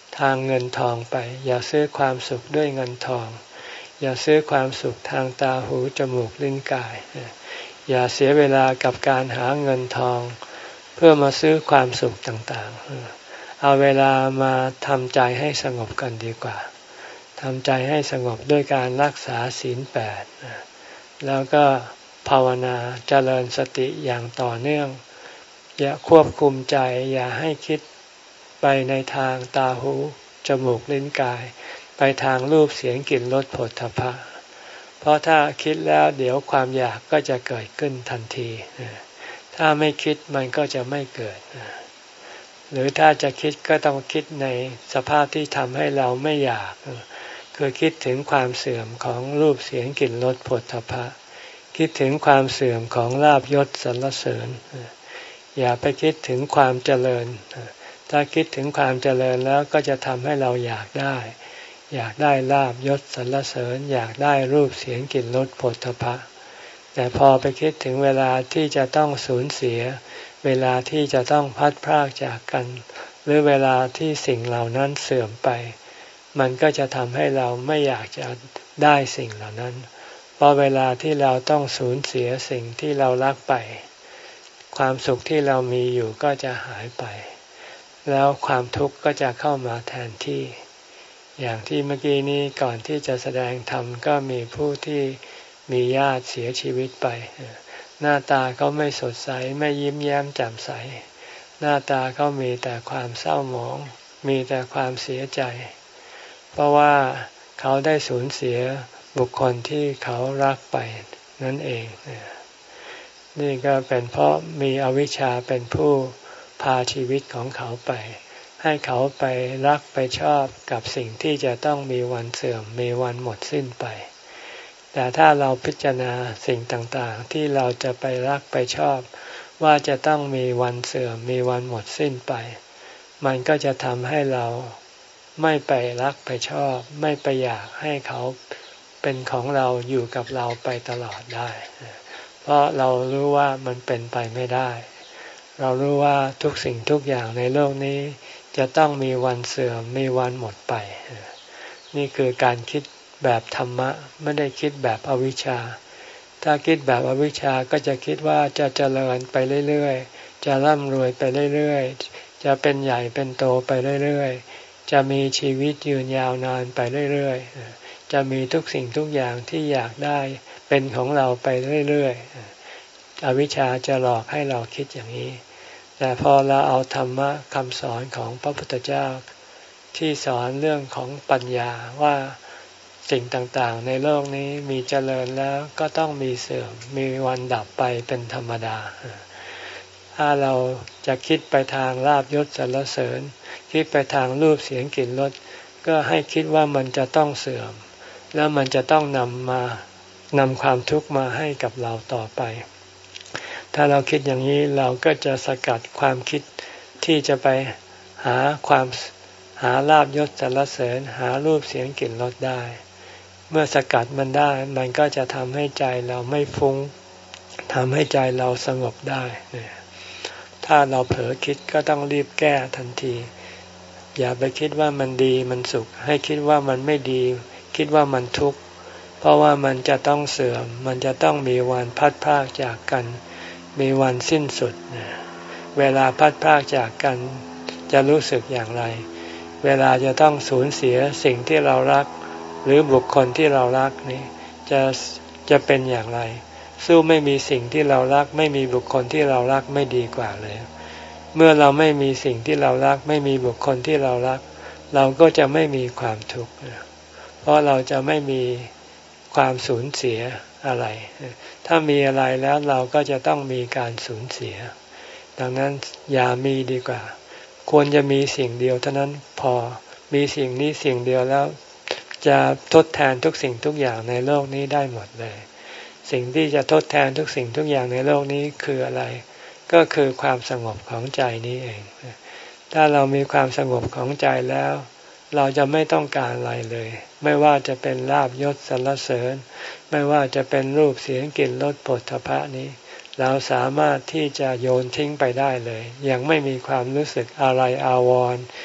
ทางเงินทองไปอย่าซื้อความสุขด้วยเงินทองอย่าซื้อความสุขทางตาหูจมูกลิ้นกายอย่าเสียเวลากับการหาเงินทองเพื่อมาซื้อความสุขต่างๆเอาเวลามาทำใจให้สงบกันดีกว่าทำใจให้สงบด้วยการรักษาศีลแปดแล้วก็ภาวนาเจริญสติอย่างต่อเนื่องอย่าควบคุมใจอย่าให้คิดไปในทางตาหูจมูกลิ้นกายไปทางรูปเสียงกลิ่นรสโผฏฐัพพะเพราะถ้าคิดแล้วเดี๋ยวความอยากก็จะเกิดขึ้นทันทีถ้าไม่คิดมันก็จะไม่เกิดหรือถ้าจะคิดก็ต้องคิดในสภาพที่ทำให้เราไม่อยากคือคิดถึงความเสื่อมของรูปเสียงกลิ่นรสโผฏฐัพพะคิดถึงความเสื่อมของลาภยศสรรเสริญอย่าไปคิดถึงความเจริญถ้าคิดถึงความเจริญแล้วก็จะทำให้เราอยากได้อยากได้ลาภยศสรรเสริญอยากได้รูปเสียงกลิ่นรสโผฏฐัพพะแต่พอไปคิดถึงเวลาที่จะต้องสูญเสียเวลาที่จะต้องพัดพรากจากกันหรือเวลาที่สิ่งเหล่านั้นเสื่อมไปมันก็จะทำให้เราไม่อยากจะได้สิ่งเหล่านั้นเพราะเวลาที่เราต้องสูญเสียสิ่งที่เรารักไปความสุขที่เรามีอยู่ก็จะหายไปแล้วความทุกข์ก็จะเข้ามาแทนที่อย่างที่เมื่อกี้นี้ก่อนที่จะแสดงธรรมก็มีผู้ที่มีญาติเสียชีวิตไปหน้าตาเขาไม่สดใสไม่ยิ้มแย้มแจ่มใสหน้าตาเขามีแต่ความเศร้าหมองมีแต่ความเสียใจเพราะว่าเขาได้สูญเสียบุคคลที่เขารักไปนั่นเองนี่ก็เป็นเพราะมีอวิชชาเป็นผู้พาชีวิตของเขาไปให้เขาไปรักไปชอบกับสิ่งที่จะต้องมีวันเสื่อมมีวันหมดสิ้นไปแต่ถ้าเราพิจารณาสิ่งต่างๆที่เราจะไปรักไปชอบว่าจะต้องมีวันเสื่อมมีวันหมดสิ้นไปมันก็จะทำให้เราไม่ไปรักไปชอบไม่ไปอยากให้เขาเป็นของเราอยู่กับเราไปตลอดได้เพราะเรารู้ว่ามันเป็นไปไม่ได้เรารู้ว่าทุกสิ่งทุกอย่างในโลกนี้จะต้องมีวันเสื่อมมีวันหมดไปนี่คือการคิดแบบธรรมะไม่ได้คิดแบบอวิชชาถ้าคิดแบบอวิชชาก็จะคิดว่าจะเจริญไปเรื่อยๆจะร่ำรวยไปเรื่อยๆจะเป็นใหญ่เป็นโตไปเรื่อยๆจะมีชีวิตยืนยาวนานไปเรื่อยๆจะมีทุกสิ่งทุกอย่างที่อยากได้เป็นของเราไปเรื่อยๆอวิชชาจะหลอกให้เราคิดอย่างนี้แต่พอเราเอาธรรมะคำสอนของพระพุทธเจ้าที่สอนเรื่องของปัญญาว่าสิ่งต่างๆในโลกนี้มีเจริญแล้วก็ต้องมีเสื่อมมีวันดับไปเป็นธรรมดาถ้าเราจะคิดไปทางลาภยศสรรเสริญคิดไปทางรูปเสียงกลิ่นรสก็ให้คิดว่ามันจะต้องเสื่อมแล้วมันจะต้องนำมานำความทุกข์มาให้กับเราต่อไปถ้าเราคิดอย่างนี้เราก็จะสกัดความคิดที่จะไปหาความหาลาภยศสรรเสริญหารูปเสียงกลิ่นรสได้เมื่อสกัดมันได้มันก็จะทำให้ใจเราไม่ฟุ้งทำให้ใจเราสงบได้ถ้าเราเผลอคิดก็ต้องรีบแก้ทันทีอย่าไปคิดว่ามันดีมันสุขให้คิดว่ามันไม่ดีคิดว่ามันทุกข์เพราะว่ามันจะต้องเสื่อมมันจะต้องมีวันพัดพรากจากกันมีวันสิ้นสุดเวลาพัดพรากจากกันจะรู้สึกอย่างไรเวลาจะต้องสูญเสียสิ่งที่เรารักหรือบุคคลที่เรารักนี่จะจะเป็นอย่างไรสู้ไม่มีสิ่งที่เรารักไม่มีบุคคลที่เรารักไม่ดีกว่าเลยเมื่อเราไม่มีสิ่งที่เรารักไม่มีบุคคลที่เรารักเราก็จะไม่มีความทุกข์เพราะเราจะไม่มีความสูญเสียอะไรถ้ามีอะไรแล้วเราก็จะต้องมีการสูญเสียดังนั้นอย่ามีดีกว่าควรจะมีสิ่งเดียวเท่านั้นพอมีสิ่งนี้สิ่งเดียวแล้วจะทดแทนทุกสิ่งทุกอย่างในโลกนี้ได้หมดเลยสิ่งที่จะทดแทนทุกสิ่งทุกอย่างในโลกนี้คืออะไรก็คือความสงบของใจนี้เองถ้าเรามีความสงบของใจแล้วเราจะไม่ต้องการอะไรเลยไม่ว่าจะเป็นลาภยศสรรเสริญไม่ว่าจะเป็นรูปเสียงกลิ่นรสโผฏฐัพพะนี้เราสามารถที่จะโยนทิ้งไปได้เลยยังไม่มีความรู้สึกอะไรอาวรณ์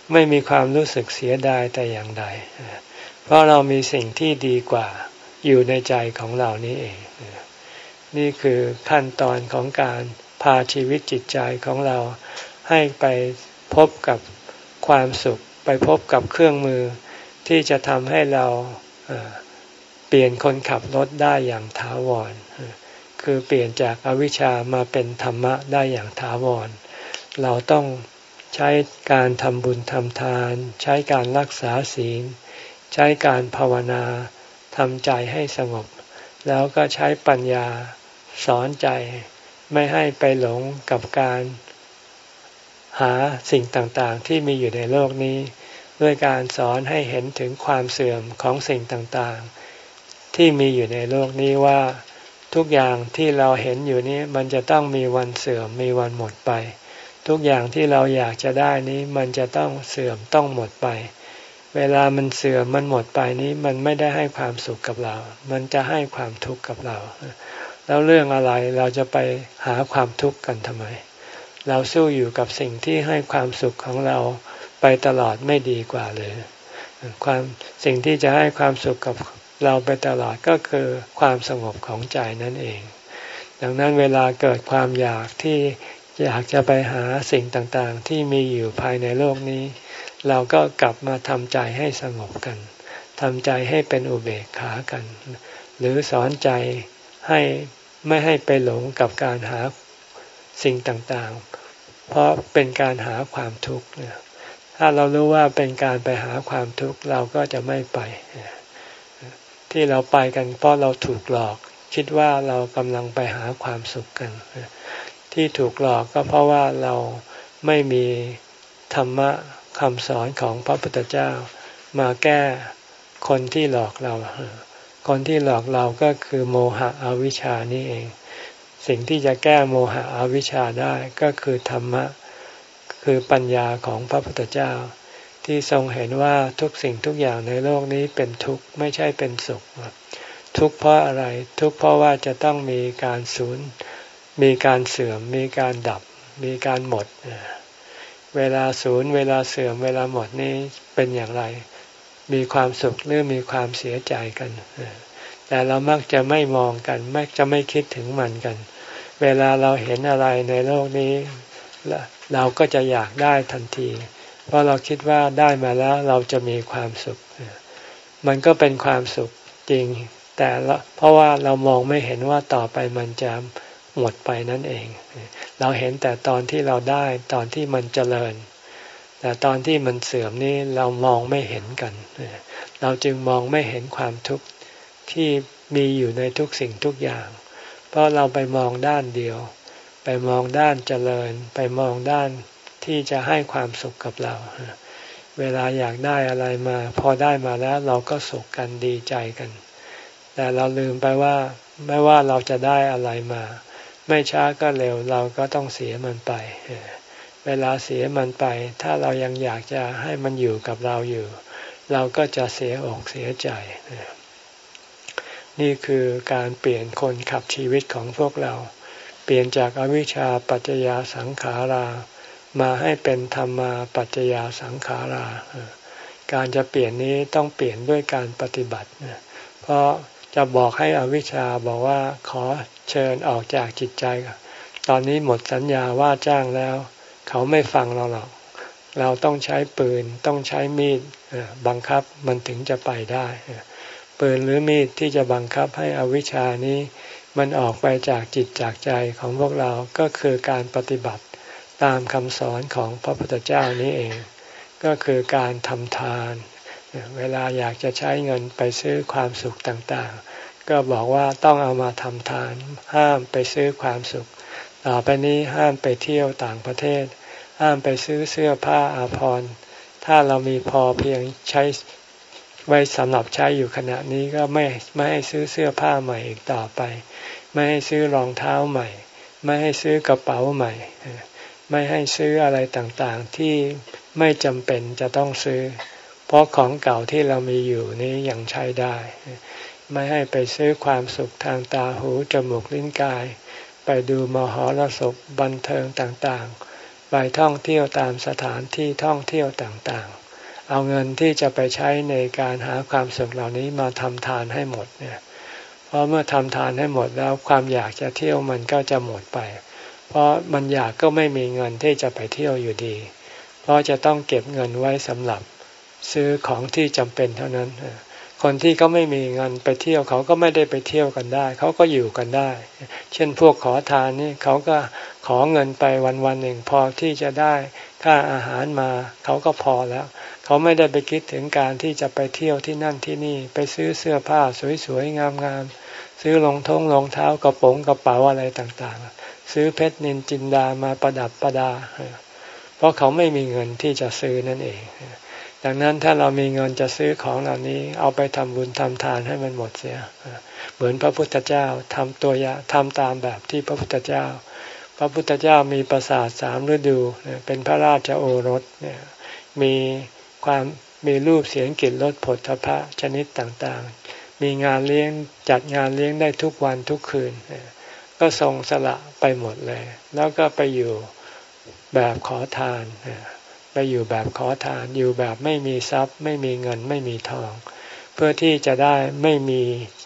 ไม่มีความรู้สึกเสียดายแต่อย่างใดเพราะเรามีสิ่งที่ดีกว่าอยู่ในใจของเรานี้เองนี่คือขั้นตอนของการพาชีวิตจิตใจของเราให้ไปพบกับความสุขไปพบกับเครื่องมือที่จะทำให้เราเปลี่ยนคนขับรถได้อย่างถาวรคือเปลี่ยนจากอวิชชามาเป็นธรรมะได้อย่างถาวรเราต้องใช้การทำบุญทำทานใช้การรักษาศีลใช้การภาวนาทำใจให้สงบแล้วก็ใช้ปัญญาสอนใจไม่ให้ไปหลงกับการหาสิ่งต่างๆที่มีอยู่ในโลกนี้ด้วยการสอนให้เห็นถึงความเสื่อมของสิ่งต่างๆที่มีอยู่ในโลกนี้ว่าทุกอย่างที่เราเห็นอยู่นี้มันจะต้องมีวันเสื่อมมีวันหมดไปทุกอย่างที่เราอยากจะได้นี้มันจะต้องเสื่อมต้องหมดไปเวลามันเสื่อมมันหมดไปนี้มันไม่ได้ให้ความสุขกับเรามันจะให้ความทุกข์กับเราแล้วเรื่องอะไรเราจะไปหาความทุกข์กันทำไมเราสู้อยู่กับสิ่งที่ให้ความสุขของเราไปตลอดไม่ดีกว่าเลยความสิ่งที่จะให้ความสุขกับเราไปตลอดก็คือความสงบของใจนั่นเองดังนั้นเวลาเกิดความอยากที่อยากจะไปหาสิ่งต่างๆที่มีอยู่ภายในโลกนี้เราก็กลับมาทำใจให้สงบกันทำใจให้เป็นอุเบกขากันหรือสอนใจให้ไม่ให้ไปหลงกับการหาสิ่งต่างๆเพราะเป็นการหาความทุกข์ถ้าเรารู้ว่าเป็นการไปหาความทุกข์เราก็จะไม่ไปที่เราไปกันเพราะเราถูกหลอกคิดว่าเรากำลังไปหาความสุขกันที่ถูกหลอกก็เพราะว่าเราไม่มีธรรมะคำสอนของพระพุทธเจ้ามาแก้คนที่หลอกเราคนที่หลอกเราก็คือโมหะอวิชชานี่เองสิ่งที่จะแก้โมหะอวิชชาได้ก็คือธรรมะคือปัญญาของพระพุทธเจ้าที่ทรงเห็นว่าทุกสิ่งทุกอย่างในโลกนี้เป็นทุกข์ไม่ใช่เป็นสุขทุกข์เพราะอะไรทุกข์เพราะว่าจะต้องมีการสูญมีการเสื่อมมีการดับมีการหมดเวลาสูญเวลาเสื่อมเวลาหมดนี้เป็นอย่างไรมีความสุขหรือมีความเสียใจกันแต่เรามักจะไม่มองกันมักจะไม่คิดถึงมันกันเวลาเราเห็นอะไรในโลกนี้เราก็จะอยากได้ทันทีเพราะเราคิดว่าได้มาแล้วเราจะมีความสุขมันก็เป็นความสุขจริงแต่เพราะว่าเรามองไม่เห็นว่าต่อไปมันจะหมดไปนั่นเองเราเห็นแต่ตอนที่เราได้ตอนที่มันเจริญแต่ตอนที่มันเสื่อมนี่เรามองไม่เห็นกันเราจึงมองไม่เห็นความทุกข์ที่มีอยู่ในทุกสิ่งทุกอย่างเพราะเราไปมองด้านเดียวไปมองด้านเจริญไปมองด้านที่จะให้ความสุขกับเราเวลาอยากได้อะไรมาพอได้มาแล้วเราก็สุขกันดีใจกันแต่เราลืมไปว่าไม่ว่าเราจะได้อะไรมาไม่ช้าก็เร็วเราก็ต้องเสียมันไปเวลาเสียมันไปถ้าเรายังอยากจะให้มันอยู่กับเราอยู่เราก็จะเสียอกเสียใจนี่คือการเปลี่ยนคนขับชีวิตของพวกเราเปลี่ยนจากอวิชชาปัจจยาสังขารามาให้เป็นธรรมาปัจจยาสังขาราการจะเปลี่ยนนี้ต้องเปลี่ยนด้วยการปฏิบัติเพราะจะบอกให้อวิชชาบอกว่าขอเชิญออกจากจิตใจตอนนี้หมดสัญญาว่าจ้างแล้วเขาไม่ฟังเราหรอกเราต้องใช้ปืนต้องใช้มีดบังคับมันถึงจะไปได้ปืนหรือมีดที่จะบังคับให้อวิชชานี้มันออกไปจากจิตจากใจของพวกเราก็คือการปฏิบัติตามคำสอนของพระพุทธเจ้านี้เองก็คือการทำทานเวลาอยากจะใช้เงินไปซื้อความสุขต่างๆก็บอกว่าต้องเอามาทำทานห้ามไปซื้อความสุขต่อไปนี้ห้ามไปเที่ยวต่างประเทศห้ามไปซื้อเสื้อผ้าอาภรณ์ถ้าเรามีพอเพียงใช้ไว้สำหรับใช้อยู่ขณะนี้ก็ไม่ไม่ให้ซื้อเสื้อผ้าใหม่อีกต่อไปไม่ให้ซื้อรองเท้าใหม่ไม่ให้ซื้อกระเป๋าใหม่ไม่ให้ซื้ออะไรต่างๆที่ไม่จำเป็นจะต้องซื้อเพราะของเก่าที่เรามีอยู่นี้ยังใช้ได้ไม่ให้ไปซื้อความสุขทางตาหูจมูกลิ้นกายไปดูมหรสพบันเทิงต่างๆไปท่องเที่ยวตามสถานที่ท่องเที่ยวต่างๆเอาเงินที่จะไปใช้ในการหาความสุขเหล่านี้มาทำทานให้หมดเนี่ยเพราะเมื่อทำทานให้หมดแล้วความอยากจะเที่ยวมันก็จะหมดไปเพราะมันอยากก็ไม่มีเงินที่จะไปเที่ยวอยู่ดีเพราะจะต้องเก็บเงินไว้สำหรับซื้อของที่จำเป็นเท่านั้นคนที่เขาไม่มีเงินไปเที่ยวเขาก็ไม่ได้ไปเที่ยวกันได้เขาก็อยู่กันได้เช่นพวกขอทานนี่เขาก็ขอเงินไปวันวันหนึ่งพอที่จะได้ค่าอาหารมาเขาก็พอแล้วเขาไม่ได้ไปคิดถึงการที่จะไปเที่ยวที่นั่นที่นี่ไปซื้อเสื้อผ้าสวยๆงามๆซื้อรองท้องรองเท้ากระโปรงกระเป๋าอะไรต่างๆซื้อเพชรนินจินดามาประดับประดาเพราะเขาไม่มีเงินที่จะซื้อนั่นเองดังนั้นถ้าเรามีเงินจะซื้อของเหล่านี้เอาไปทำบุญทำทานให้มันหมดเสียเหมือนพระพุทธเจ้าทำตัวอย่างทำตามแบบที่พระพุทธเจ้าพระพุทธเจ้ามีปราสาทสามฤดูเป็นพระราชโอรสมีความมีรูปเสียงกลิ่นรสผลทพะชนิดต่างๆมีงานเลี้ยงจัดงานเลี้ยงได้ทุกวันทุกคืนก็ทรงสละไปหมดเลยแล้วก็ไปอยู่แบบขอทานไปอยู่แบบขอทานอยู่แบบไม่มีทรัพย์ไม่มีเงินไม่มีทองเพื่อที่จะได้ไม่มี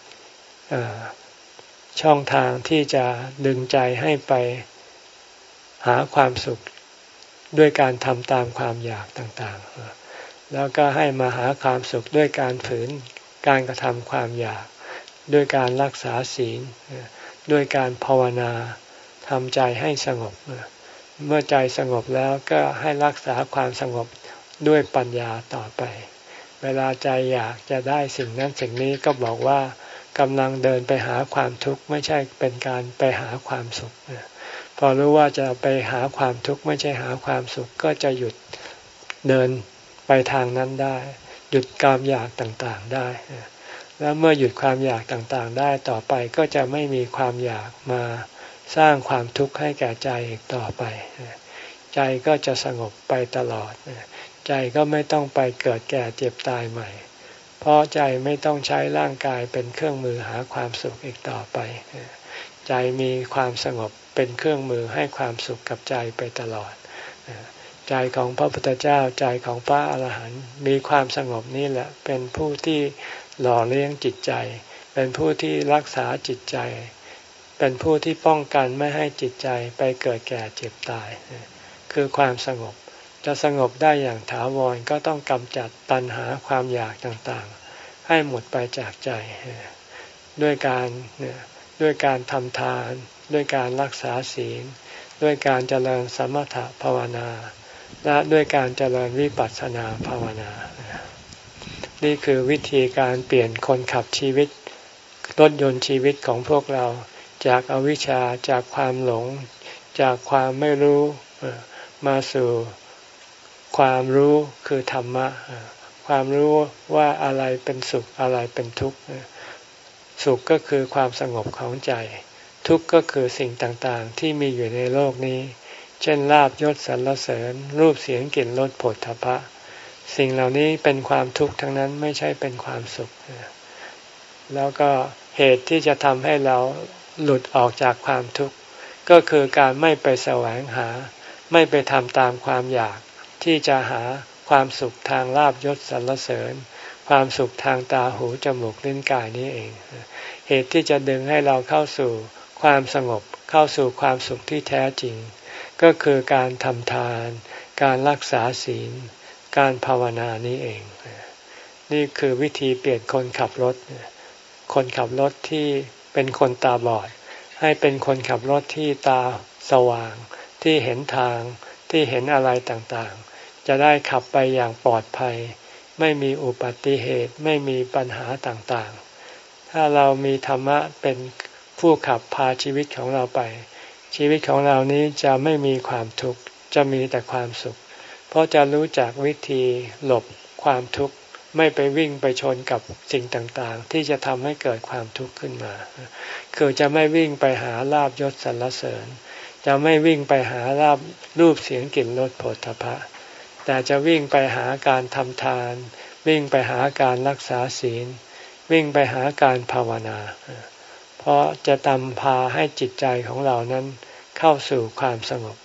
ช่องทางที่จะดึงใจให้ไปหาความสุขด้วยการทำตามความอยากต่างๆแล้วก็ให้มาหาความสุขด้วยการฝืนการกระทำความอยากด้วยการรักษาศีลด้วยการภาวนาทำใจให้สงบเมื่อใจสงบแล้วก็ให้รักษาความสงบด้วยปัญญาต่อไปเวลาใจอยากจะได้สิ่งนั้นสิ่งนี้ก็บอกว่ากำลังเดินไปหาความทุกข์ไม่ใช่เป็นการไปหาความสุขพอรู้ว่าจะไปหาความทุกข์ไม่ใช่หาความสุขก็จะหยุดเดินไปทางนั้นได้หยุดความอยากต่างๆได้แล้วเมื่อหยุดความอยากต่างๆได้ต่อไปก็จะไม่มีความอยากมาสร้างความทุกข์ให้แก่ใจอีกต่อไปใจก็จะสงบไปตลอดใจก็ไม่ต้องไปเกิดแก่เจ็บตายใหม่เพราะใจไม่ต้องใช้ร่างกายเป็นเครื่องมือหาความสุขอีกต่อไปใจมีความสงบเป็นเครื่องมือให้ความสุขกับใจไปตลอดใจของพระพุทธเจ้าใจของพระอรหันต์มีความสงบนี่แหละเป็นผู้ที่หล่อเลี้ยงจิตใจเป็นผู้ที่รักษาจิตใจเป็นผู้ที่ป้องกันไม่ให้จิตใจไปเกิดแก่เจ็บตายคือความสงบจะสงบได้อย่างถาวรก็ต้องกำจัดตัณหาความอยากต่างๆให้หมดไปจากใจด้วยการด้วยการทำทานด้วยการรักษาศีลด้วยการเจริญสมถภาวนาและด้วยการเจริญวิปัสสนาภาวนานี่คือวิธีการเปลี่ยนคนขับชีวิตรถยนต์ชีวิตของพวกเราจากอวิชชาจากความหลงจากความไม่รู้มาสู่ความรู้คือธรรมะความรู้ว่าอะไรเป็นสุขอะไรเป็นทุกข์สุขก็คือความสงบของใจทุกข์ก็คือสิ่งต่างๆที่มีอยู่ในโลกนี้เช่นลาภยศสรรเสริญรูปเสียงกลิ่นรสโผฏฐัพพะสิ่งเหล่านี้เป็นความทุกข์ทั้งนั้นไม่ใช่เป็นความสุขแล้วก็เหตุที่จะทำให้เราหลุดออกจากความทุกข์ก็คือการไม่ไปแสวงหาไม่ไปทำตามความอยากที่จะหาความสุขทางลาภยศสรรเสริญความสุขทางตาหูจมูกลิ้นกายนี้เองเหตุที่จะดึงให้เราเข้าสู่ความสงบเข้าสู่ความสุขที่แท้จริงก็คือการทำทานการรักษาศีลการภาวนานี้เองนี่คือวิธีเปลี่ยนคนขับรถคนขับรถที่เป็นคนตาบอดให้เป็นคนขับรถที่ตาสว่างที่เห็นทางที่เห็นอะไรต่างๆจะได้ขับไปอย่างปลอดภัยไม่มีอุบัติเหตุไม่มีปัญหาต่างๆถ้าเรามีธรรมะเป็นผู้ขับพาชีวิตของเราไปชีวิตของเรานี้จะไม่มีความทุกข์จะมีแต่ความสุขเพราะจะรู้จักวิธีหลบความทุกข์ไม่ไปวิ่งไปชนกับสิ่งต่างๆที่จะทำให้เกิดความทุกข์ขึ้นมาคือจะไม่วิ่งไปหาลาภยศสรรเสริญจะไม่วิ่งไปหาลาภรูปเสียงกลิ่นรสโผฏฐัพพะแต่จะวิ่งไปหาการทำทานวิ่งไปหาการรักษาศีลวิ่งไปหาการภาวนาเพราะจะนำพาให้จิตใจของเรานั้นเข้าสู่ความสงบเข้า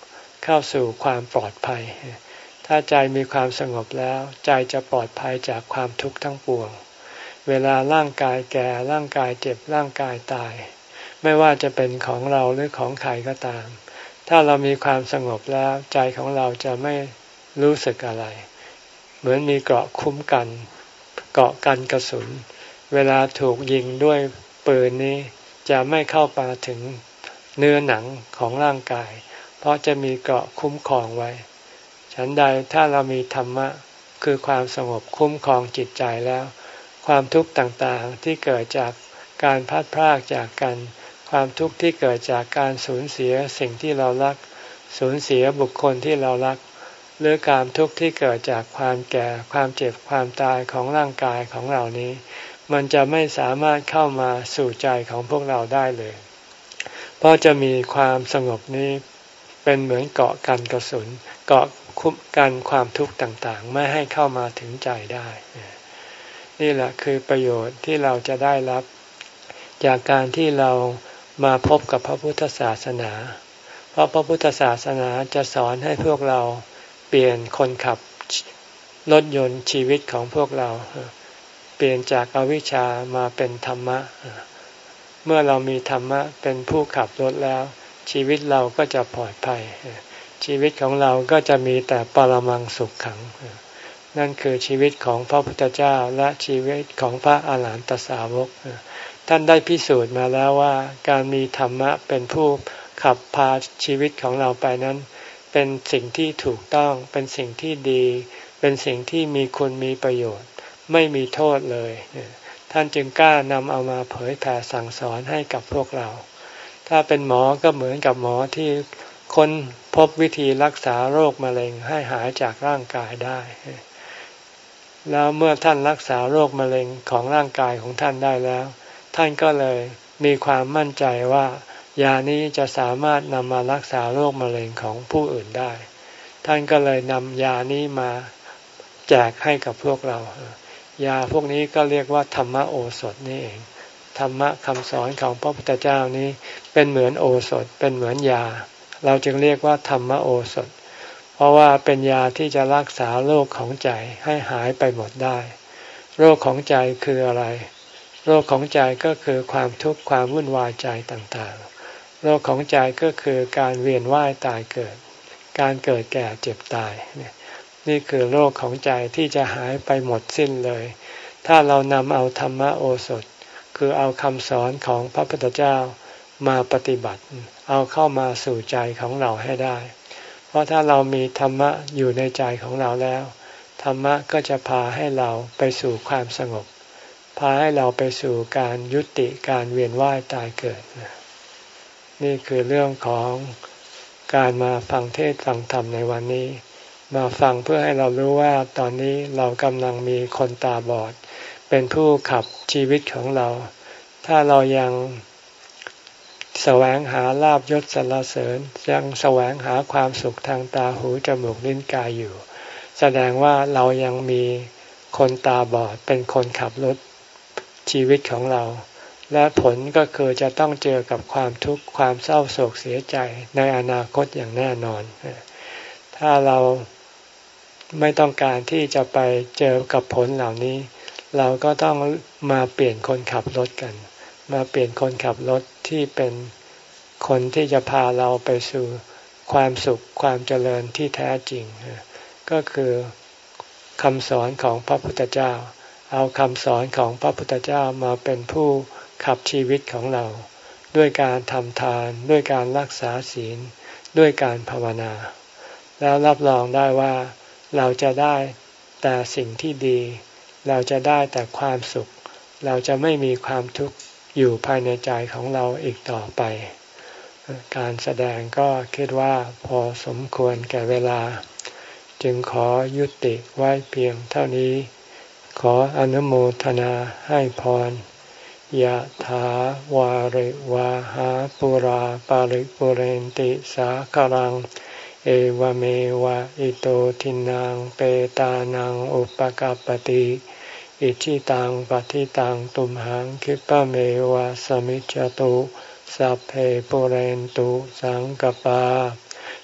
เข้าสู่ความปลอดภัยถ้าใจมีความสงบแล้วใจจะปลอดภัยจากความทุกข์ทั้งปวงเวลาร่างกายแก่ร่างกายเจ็บร่างกายตายไม่ว่าจะเป็นของเราหรือของใครก็ตามถ้าเรามีความสงบแล้วใจของเราจะไม่รู้สึกอะไรเหมือนมีเกราะคุ้มกันเกราะกันกระสุนเวลาถูกยิงด้วยปืนนี้จะไม่เข้ามาถึงเนื้อหนังของร่างกายเพราะจะมีเกราะคุ้มครองไว้ฉันใดถ้าเรามีธรรมะคือความสงบคุ้มครองจิตใจแล้วความทุกข์ต่างๆที่เกิดจากการพลัดพรากจากกันความทุกข์ที่เกิดจากการสูญเสียสิ่งที่เรารักสูญเสียบุคคลที่เรารักหรือการทุกข์ที่เกิดจากความแก่ความเจ็บความตายของร่างกายของเรานี้มันจะไม่สามารถเข้ามาสู่ใจของพวกเราได้เลยเพราะจะมีความสงบนี้เป็นเหมือนเกราะกันกระสุนเกราะคุ้มกันความทุกข์ต่างๆไม่ให้เข้ามาถึงใจได้นี่แหละคือประโยชน์ที่เราจะได้รับจากการที่เรามาพบกับพระพุทธศาสนาเพราะพระพุทธศาสนาจะสอนให้พวกเราเปลี่ยนคนขับรถยนต์ชีวิตของพวกเราเปลี่ยนจากอวิชชามาเป็นธรรมะเมื่อเรามีธรรมะเป็นผู้ขับรถแล้วชีวิตเราก็จะปลอดภัยชีวิตของเราก็จะมีแต่ปรมังสุขขังนั่นคือชีวิตของพระพุทธเจ้าและชีวิตของพระอาหารหันตสาวกท่านได้พิสูจน์มาแล้วว่าการมีธรรมะเป็นผู้ขับพาชีวิตของเราไปนั้นเป็นสิ่งที่ถูกต้องเป็นสิ่งที่ดีเป็นสิ่งที่มีคุณมีประโยชน์ไม่มีโทษเลยท่านจึงกล้านำเอามาเผยแผ่สั่งสอนให้กับพวกเราถ้าเป็นหมอก็เหมือนกับหมอที่ค้นพบวิธีรักษาโรคมะเร็งให้หายจากร่างกายได้แล้วเมื่อท่านรักษาโรคมะเร็งของร่างกายของท่านได้แล้วท่านก็เลยมีความมั่นใจว่ายานี้จะสามารถนำมารักษาโรคมะเร็งของผู้อื่นได้ท่านก็เลยนำยานี้มาแจกให้กับพวกเรายาพวกนี้ก็เรียกว่าธรรมโอสถนี่เองธรรมะคำสอนของพระพุทธเจ้านี้เป็นเหมือนโอสถเป็นเหมือนยาเราจึงเรียกว่าธรรมโอสถเพราะว่าเป็นยาที่จะรักษาโรคของใจให้หายไปหมดได้โรคของใจคืออะไรโรคของใจก็คือความทุกข์ความวุ่นวายใจต่างๆโรคของใจก็คือการเวียนว่ายตายเกิดการเกิดแก่เจ็บตายนี่คือโรคของใจที่จะหายไปหมดสิ้นเลยถ้าเรานำเอาธรรมโอสถคือเอาคำสอนของพระพุทธเจ้ามาปฏิบัติเอาเข้ามาสู่ใจของเราให้ได้เพราะถ้าเรามีธรรมะอยู่ในใจของเราแล้วธรรมะก็จะพาให้เราไปสู่ความสงบพาให้เราไปสู่การยุติการเวียนว่ายตายเกิดนี่คือเรื่องของการมาฟังเทศน์ฟังธรรมในวันนี้มาฟังเพื่อให้เรารู้ว่าตอนนี้เรากำลังมีคนตาบอดเป็นผู้ขับชีวิตของเราถ้าเรายังแสวงหาลาภยศสรรเสริญยังแสวงหาความสุขทางตาหูจมูกลิ้นกายอยู่แสดงว่าเรายังมีคนตาบอดเป็นคนขับรถชีวิตของเราและผลก็คือจะต้องเจอกับความทุกข์ความเศร้าโศกเสียใจในอนาคตอย่างแน่นอนถ้าเราไม่ต้องการที่จะไปเจอกับผลเหล่านี้เราก็ต้องมาเปลี่ยนคนขับรถกันมาเปลี่ยนคนขับรถที่เป็นคนที่จะพาเราไปสู่ความสุขความเจริญที่แท้จริงก็คือคำสอนของพระพุทธเจ้าเอาคำสอนของพระพุทธเจ้ามาเป็นผู้ขับชีวิตของเราด้วยการทำทานด้วยการรักษาศีลด้วยการภาวนาแล้วรับรองได้ว่าเราจะได้แต่สิ่งที่ดีเราจะได้แต่ความสุขเราจะไม่มีความทุกข์อยู่ภายในใจของเราอีกต่อไปการแสดงก็คิดว่าพอสมควรแก่เวลาจึงขอยุติไว้เพียงเท่านี้ขออนุโมทนาให้พรยะถาวาริวาหาปุราปาริปุเรนติสาคารังเอวเมวะอิโตทินังเปตานังอุปกัปปติอิชิตังปฏิตังตุมหังคิปะเมวะสมิจจตุสัพเพปุเรนตุสังกปา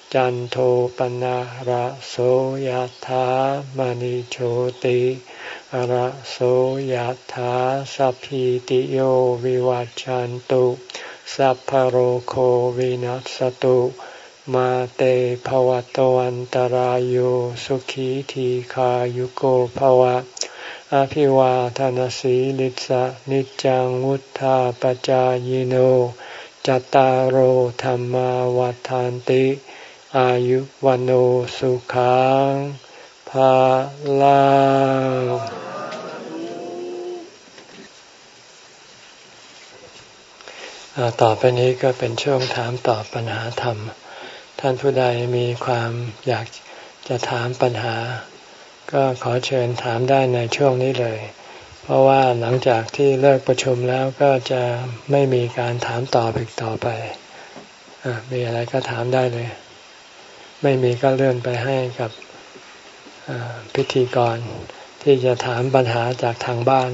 จันโทปนะระโสยธามณิโชติระโสยธาสัพพิติโยวิวัจจันตุสัพพโรโควินัสตุมาเตภวัตวันตารโยสุขีทีขายุโกภวะอภิวาทานสีลิสะนิจังวุธาปจายโนจตารโหธรรมวาทานติอายุวันโอสุขังภาลังต่อไปนี้ก็เป็นช่วงถามตอบปัญหาธรรมท่านผู้ใดมีความอยากจะถามปัญหาก็ขอเชิญถามได้ในช่วงนี้เลยเพราะว่าหลังจากที่เลิกประชุมแล้วก็จะไม่มีการถามตอบอีกต่อไปมีอะไรก็ถามได้เลยไม่มีก็เลื่อนไปให้กับพิธีกรที่จะถามปัญหาจากทางบ้าน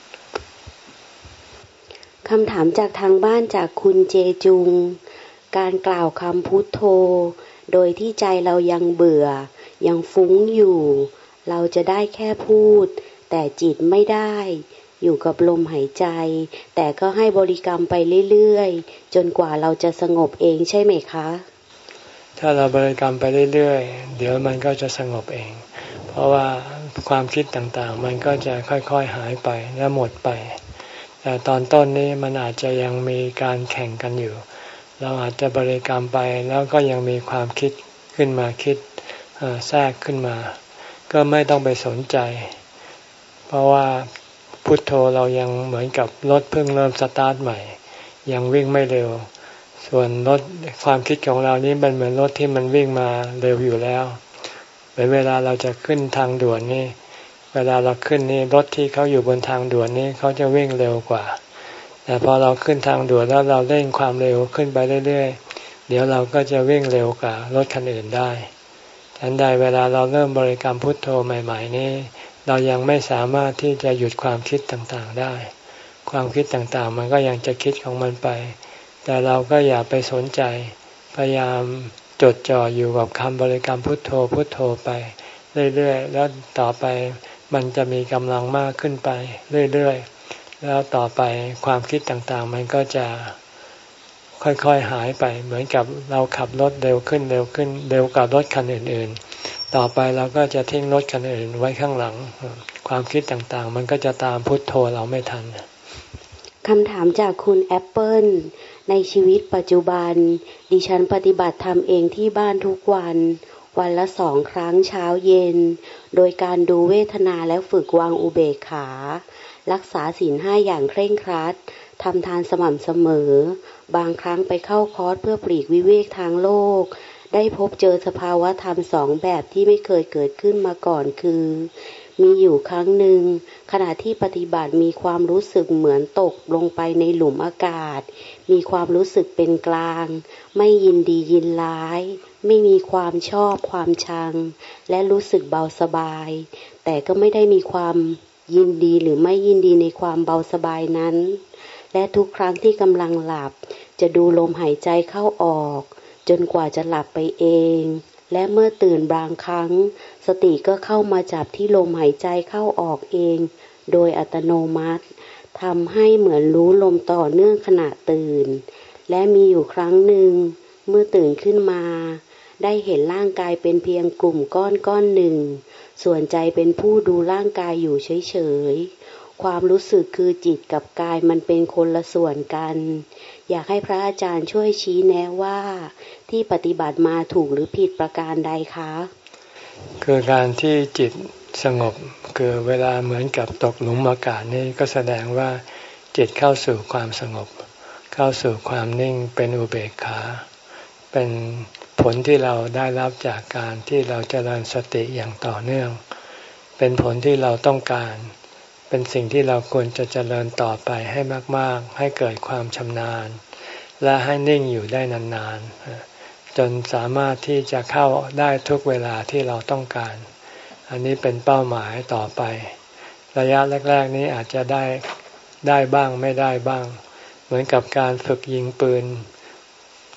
คำถามจากทางบ้านจากคุณเจจุงการกล่าวคำพุทโธโดยที่ใจเรายังเบื่อยังฟุ้งอยู่เราจะได้แค่พูดแต่จิตไม่ได้อยู่กับลมหายใจแต่ก็ให้บริกรรมไปเรื่อยๆจนกว่าเราจะสงบเองใช่ไหมคะถ้าเราบริกรรมไปเรื่อยๆเดี๋ยวมันก็จะสงบเองเพราะว่าความคิดต่างๆมันก็จะค่อยๆหายไปและหมดไปแต่ตอนต้นนี้มันอาจจะยังมีการแข่งกันอยู่เราอาจจะบริกรรมไปแล้วก็ยังมีความคิดขึ้นมาคิดแทรกขึ้นมาก็ไม่ต้องไปสนใจเพราะว่าพุทโธเรายังเหมือนกับรถเพิ่งเริ่มสตาร์ทใหม่ยังวิ่งไม่เร็วส่วนรถความคิดของเรานี้มันเหมือนรถที่มันวิ่งมาเร็วอยู่แล้วเวลาเราจะขึ้นทางด่วนนี่เวลาเราขึ้นนี่รถที่เขาอยู่บนทางด่วนนี่เขาจะวิ่งเร็วกว่าแต่พอเราขึ้นทางด่วนแล้วเราเร่งความเร็วขึ้นไปเรื่อยๆเดี๋ยวเราก็จะวิ่งเร็วกว่ารถคันอื่นได้ฉันใดเวลาเราเริ่มบริกรรมพุทโธใหม่ๆนี่เรายังไม่สามารถที่จะหยุดความคิดต่างๆได้ความคิดต่างๆมันก็ยังจะคิดของมันไปแต่เราก็อย่าไปสนใจพยายามจดจ่ออยู่กับคำบริกรรมพุทโธพุทโธไปเรื่อยๆแล้วต่อไปมันจะมีกำลังมากขึ้นไปเรื่อยๆแล้วต่อไปความคิดต่างๆมันก็จะค่อยๆหายไปเหมือนกับเราขับรถเร็วขึ้นเร็วขึ้นเร็วกว่ารถคันอื่นๆต่อไปเราก็จะทิ้งรถคันอื่นไว้ข้างหลังความคิดต่างๆมันก็จะตามพุทโธเราไม่ทันคำถามจากคุณแอปเปิลในชีวิตปัจจุบันดิฉันปฏิบัติธรรมเองที่บ้านทุกวันวันละสองครั้งเช้าเย็นโดยการดูเวทนาและฝึกวางอุเบกขารักษาศีลห้าอย่างเคร่งครัดทำทานสม่ำเสมอบางครั้งไปเข้าคอร์สเพื่อปลีกวิเวกทางโลกได้พบเจอสภาวะธรรมสองแบบที่ไม่เคยเกิดขึ้นมาก่อนคือมีอยู่ครั้งหนึ่งขณะที่ปฏิบัติมีความรู้สึกเหมือนตกลงไปในหลุมอากาศมีความรู้สึกเป็นกลางไม่ยินดียินร้ายไม่มีความชอบความชังและรู้สึกเบาสบายแต่ก็ไม่ได้มีความยินดีหรือไม่ยินดีในความเบาสบายนั้นและทุกครั้งที่กำลังหลับจะดูลมหายใจเข้าออกจนกว่าจะหลับไปเองและเมื่อตื่นบางครั้งสติก็เข้ามาจับที่ลมหายใจเข้าออกเองโดยอัตโนมัติทำให้เหมือนรู้ลมต่อเนื่องขณะตื่นและมีอยู่ครั้งหนึ่งเมื่อตื่นขึ้นมาได้เห็นร่างกายเป็นเพียงกลุ่มก้อนก้อนหนึ่งส่วนใจเป็นผู้ดูร่างกายอยู่เฉยๆความรู้สึกคือจิตกับกายมันเป็นคนละส่วนกันอยากให้พระอาจารย์ช่วยชี้แนะว่าที่ปฏิบัติมาถูกหรือผิดประการใดคะคือการที่จิตสงบคือเวลาเหมือนกับตกหลุมอากาศนี่ก็แสดงว่าจิตเข้าสู่ความสงบเข้าสู่ความนิ่งเป็นอุเบกขาเป็นผลที่เราได้รับจากการที่เราเจริญสติอย่างต่อเนื่องเป็นผลที่เราต้องการเป็นสิ่งที่เราควรจะเจริญต่อไปให้มากๆให้เกิดความชำนาญและให้นิ่งอยู่ได้นานๆจนสามารถที่จะเข้าได้ทุกเวลาที่เราต้องการอันนี้เป็นเป้าหมายต่อไประยะแรกๆนี้อาจจะได้ได้บ้างไม่ได้บ้างเหมือนกับการฝึกยิงปืน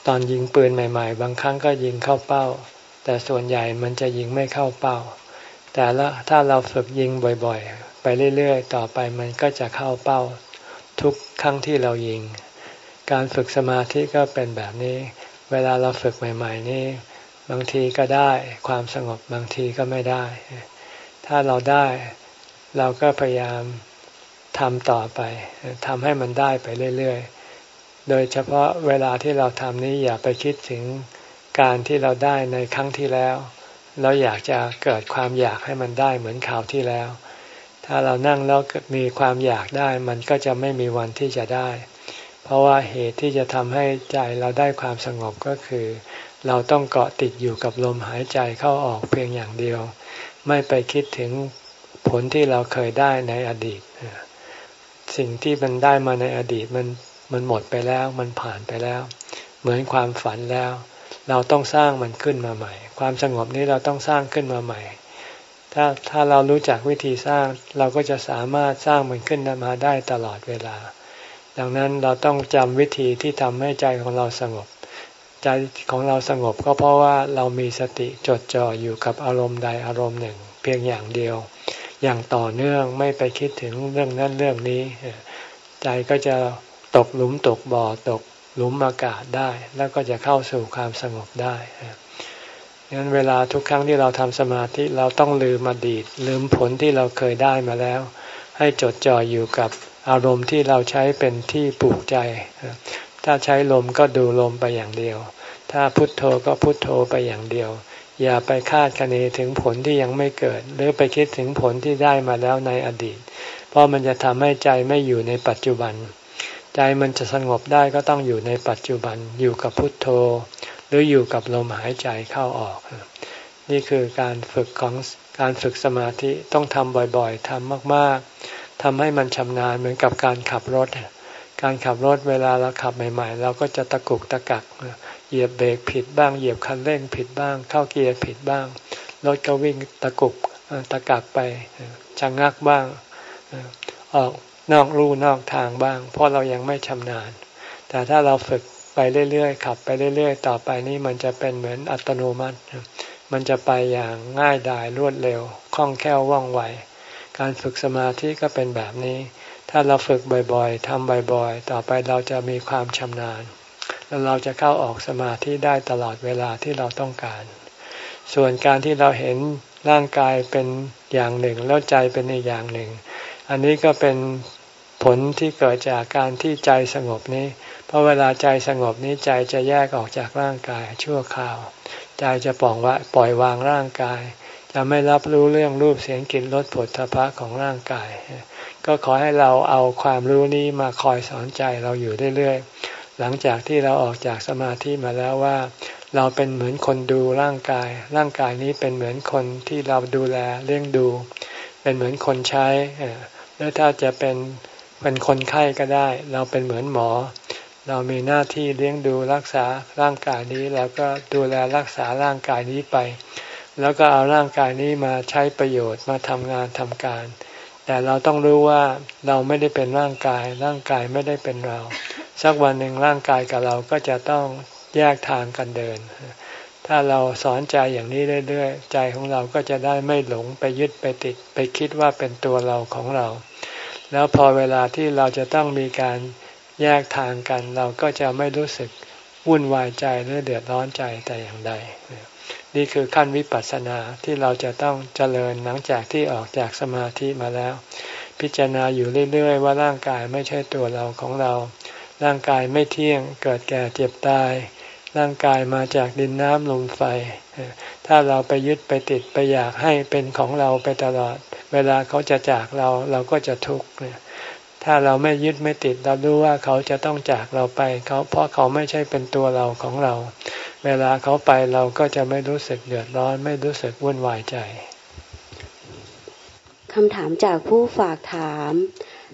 ตอนยิงปืนใหม่ๆบางครั้งก็ยิงเข้าเป้าแต่ส่วนใหญ่มันจะยิงไม่เข้าเป้าแต่ละถ้าเราฝึกยิงบ่อยๆไปเรื่อยๆต่อไปมันก็จะเข้าเป้าทุกครั้งที่เรายิงการฝึกสมาธิก็เป็นแบบนี้เวลาเราฝึกใหม่ๆนี่บางทีก็ได้ความสงบบางทีก็ไม่ได้ถ้าเราได้เราก็พยายามทำต่อไปทำให้มันได้ไปเรื่อยๆโดยเฉพาะเวลาที่เราทำนี้อย่าไปคิดถึงการที่เราได้ในครั้งที่แล้วเราอยากจะเกิดความอยากให้มันได้เหมือนคราวที่แล้วถ้าเรานั่งแล้วมีความอยากได้มันก็จะไม่มีวันที่จะได้เพราะว่าเหตุที่จะทำให้ใจเราได้ความสงบก็คือเราต้องเกาะติดอยู่กับลมหายใจเข้าออกเพียงอย่างเดียวไม่ไปคิดถึงผลที่เราเคยได้ในอดีตสิ่งที่มันได้มาในอดีตมันมันหมดไปแล้วมันผ่านไปแล้วเหมือนความฝันแล้วเราต้องสร้างมันขึ้นมาใหม่ความสงบนี้เราต้องสร้างขึ้นมาใหม่ถ้าถ้าเรารู้จักวิธีสร้างเราก็จะสามารถสร้างมันขึ้นมาได้ตลอดเวลาดังนั้นเราต้องจำวิธีที่ทำให้ใจของเราสงบใจของเราสงบก็เพราะว่าเรามีสติจดจ่ออยู่กับอารมณ์ใดอารมณ์หนึ่งเพียงอย่างเดียวอย่างต่อเนื่องไม่ไปคิดถึงเรื่องนั้นเรื่องนี้ใจก็จะตกหลุมตกบ่อตกหลุมอากาศได้แล้วก็จะเข้าสู่ความสงบได้งั้นเวลาทุกครั้งที่เราทำสมาธิเราต้องลืมอดีตลืมผลที่เราเคยได้มาแล้วให้จดจ่ออยู่กับอารมณ์ที่เราใช้เป็นที่ปลูกใจถ้าใช้ลมก็ดูลมไปอย่างเดียวถ้าพุทโธก็พุทโธไปอย่างเดียวอย่าไปคาดคะเนถึงผลที่ยังไม่เกิดหรือไปคิดถึงผลที่ได้มาแล้วในอดีตเพราะมันจะทำให้ใจไม่อยู่ในปัจจุบันใจมันจะสงบได้ก็ต้องอยู่ในปัจจุบันอยู่กับพุทโธหรืออยู่กับลมหายใจเข้าออกนี่คือการฝึกของการฝึกสมาธิต้องทำบ่อยๆทำมากๆทำให้มันชำนาญเหมือนกับการขับรถการขับรถเวลาเราขับใหม่ๆเราก็จะตะกุกตะกักเหยียบเบรกผิดบ้างเหยียบคันเร่งผิดบ้างเข้าเกียร์ผิดบ้างรถก็วิ่งตะกุกตะกักไปชะงักบ้างออกนอกลู่นอกทางบ้างเพราะเรายังไม่ชำนาญแต่ถ้าเราฝึกไปเรื่อยๆขับไปเรื่อยๆต่อไปนี้มันจะเป็นเหมือนอัตโนมัติมันจะไปอย่างง่ายดายรวดเร็วคล่องแคล่วว่องไวการฝึกสมาธิก็เป็นแบบนี้ถ้าเราฝึกบ่อยๆทำบ่อยๆต่อไปเราจะมีความชำนาญแล้วเราจะเข้าออกสมาธิได้ตลอดเวลาที่เราต้องการส่วนการที่เราเห็นร่างกายเป็นอย่างหนึ่งแล้วใจเป็นอีกอย่างหนึ่งอันนี้ก็เป็นผลที่เกิดจากการที่ใจสงบนี้เพราะเวลาใจสงบนี้ใจจะแยกออกจากร่างกายชั่วคราวใจจะปล่อยวางปล่อยวางร่างกายจะไม่รับรู้เรื่องรูปเสียงกลิ่นรสผลทพะของร่างกายก็ขอให้เราเอาความรู้นี้มาคอยสอนใจเราอยู่เรื่อยๆหลังจากที่เราออกจากสมาธิมาแล้วว่าเราเป็นเหมือนคนดูร่างกายร่างกายนี้เป็นเหมือนคนที่เราดูแลเลี้ยงดูเป็นเหมือนคนใช้หรือถ้าจะเป็นเป็นคนไข้ก็ได้เราเป็นเหมือนหมอเรามีหน้าที่เลี้ยงดูรักษาร่างกายนี้แล้วก็ดูแลรักษาร่างกายนี้ไปแล้วก็เอาร่างกายนี้มาใช้ประโยชน์มาทำงานทำการแต่เราต้องรู้ว่าเราไม่ได้เป็นร่างกายร่างกายไม่ได้เป็นเราสักวันหนึ่งร่างกายกับเราก็จะต้องแยกทางกันเดินถ้าเราสอนใจอย่างนี้เรื่อยๆใจของเราก็จะได้ไม่หลงไปยึดไปติดไปคิดว่าเป็นตัวเราของเราแล้วพอเวลาที่เราจะต้องมีการแยกทางกันเราก็จะไม่รู้สึกวุ่นวายใจหรือเดือดร้อนใจแต่อย่างใดนี่คือขั้นวิปัสสนาที่เราจะต้องเจริญหลังจากที่ออกจากสมาธิมาแล้วพิจารณาอยู่เรื่อยๆว่าร่างกายไม่ใช่ตัวเราของเราร่างกายไม่เที่ยงเกิดแก่เจ็บตายร่างกายมาจากดินน้ำลมไฟถ้าเราไปยึดไปติดไปอยากให้เป็นของเราไปตลอดเวลาเขาจะจากเราเราก็จะทุกข์ถ้าเราไม่ยึดไม่ติดเรารู้ว่าเขาจะต้องจากเราไปเขาเพราะเขาไม่ใช่เป็นตัวเราของเราเวลาเขาไปเราก็จะไม่รู้สึกเดือดร้อนไม่รู้สึกวุ่นวายใจคำถามจากผู้ฝากถาม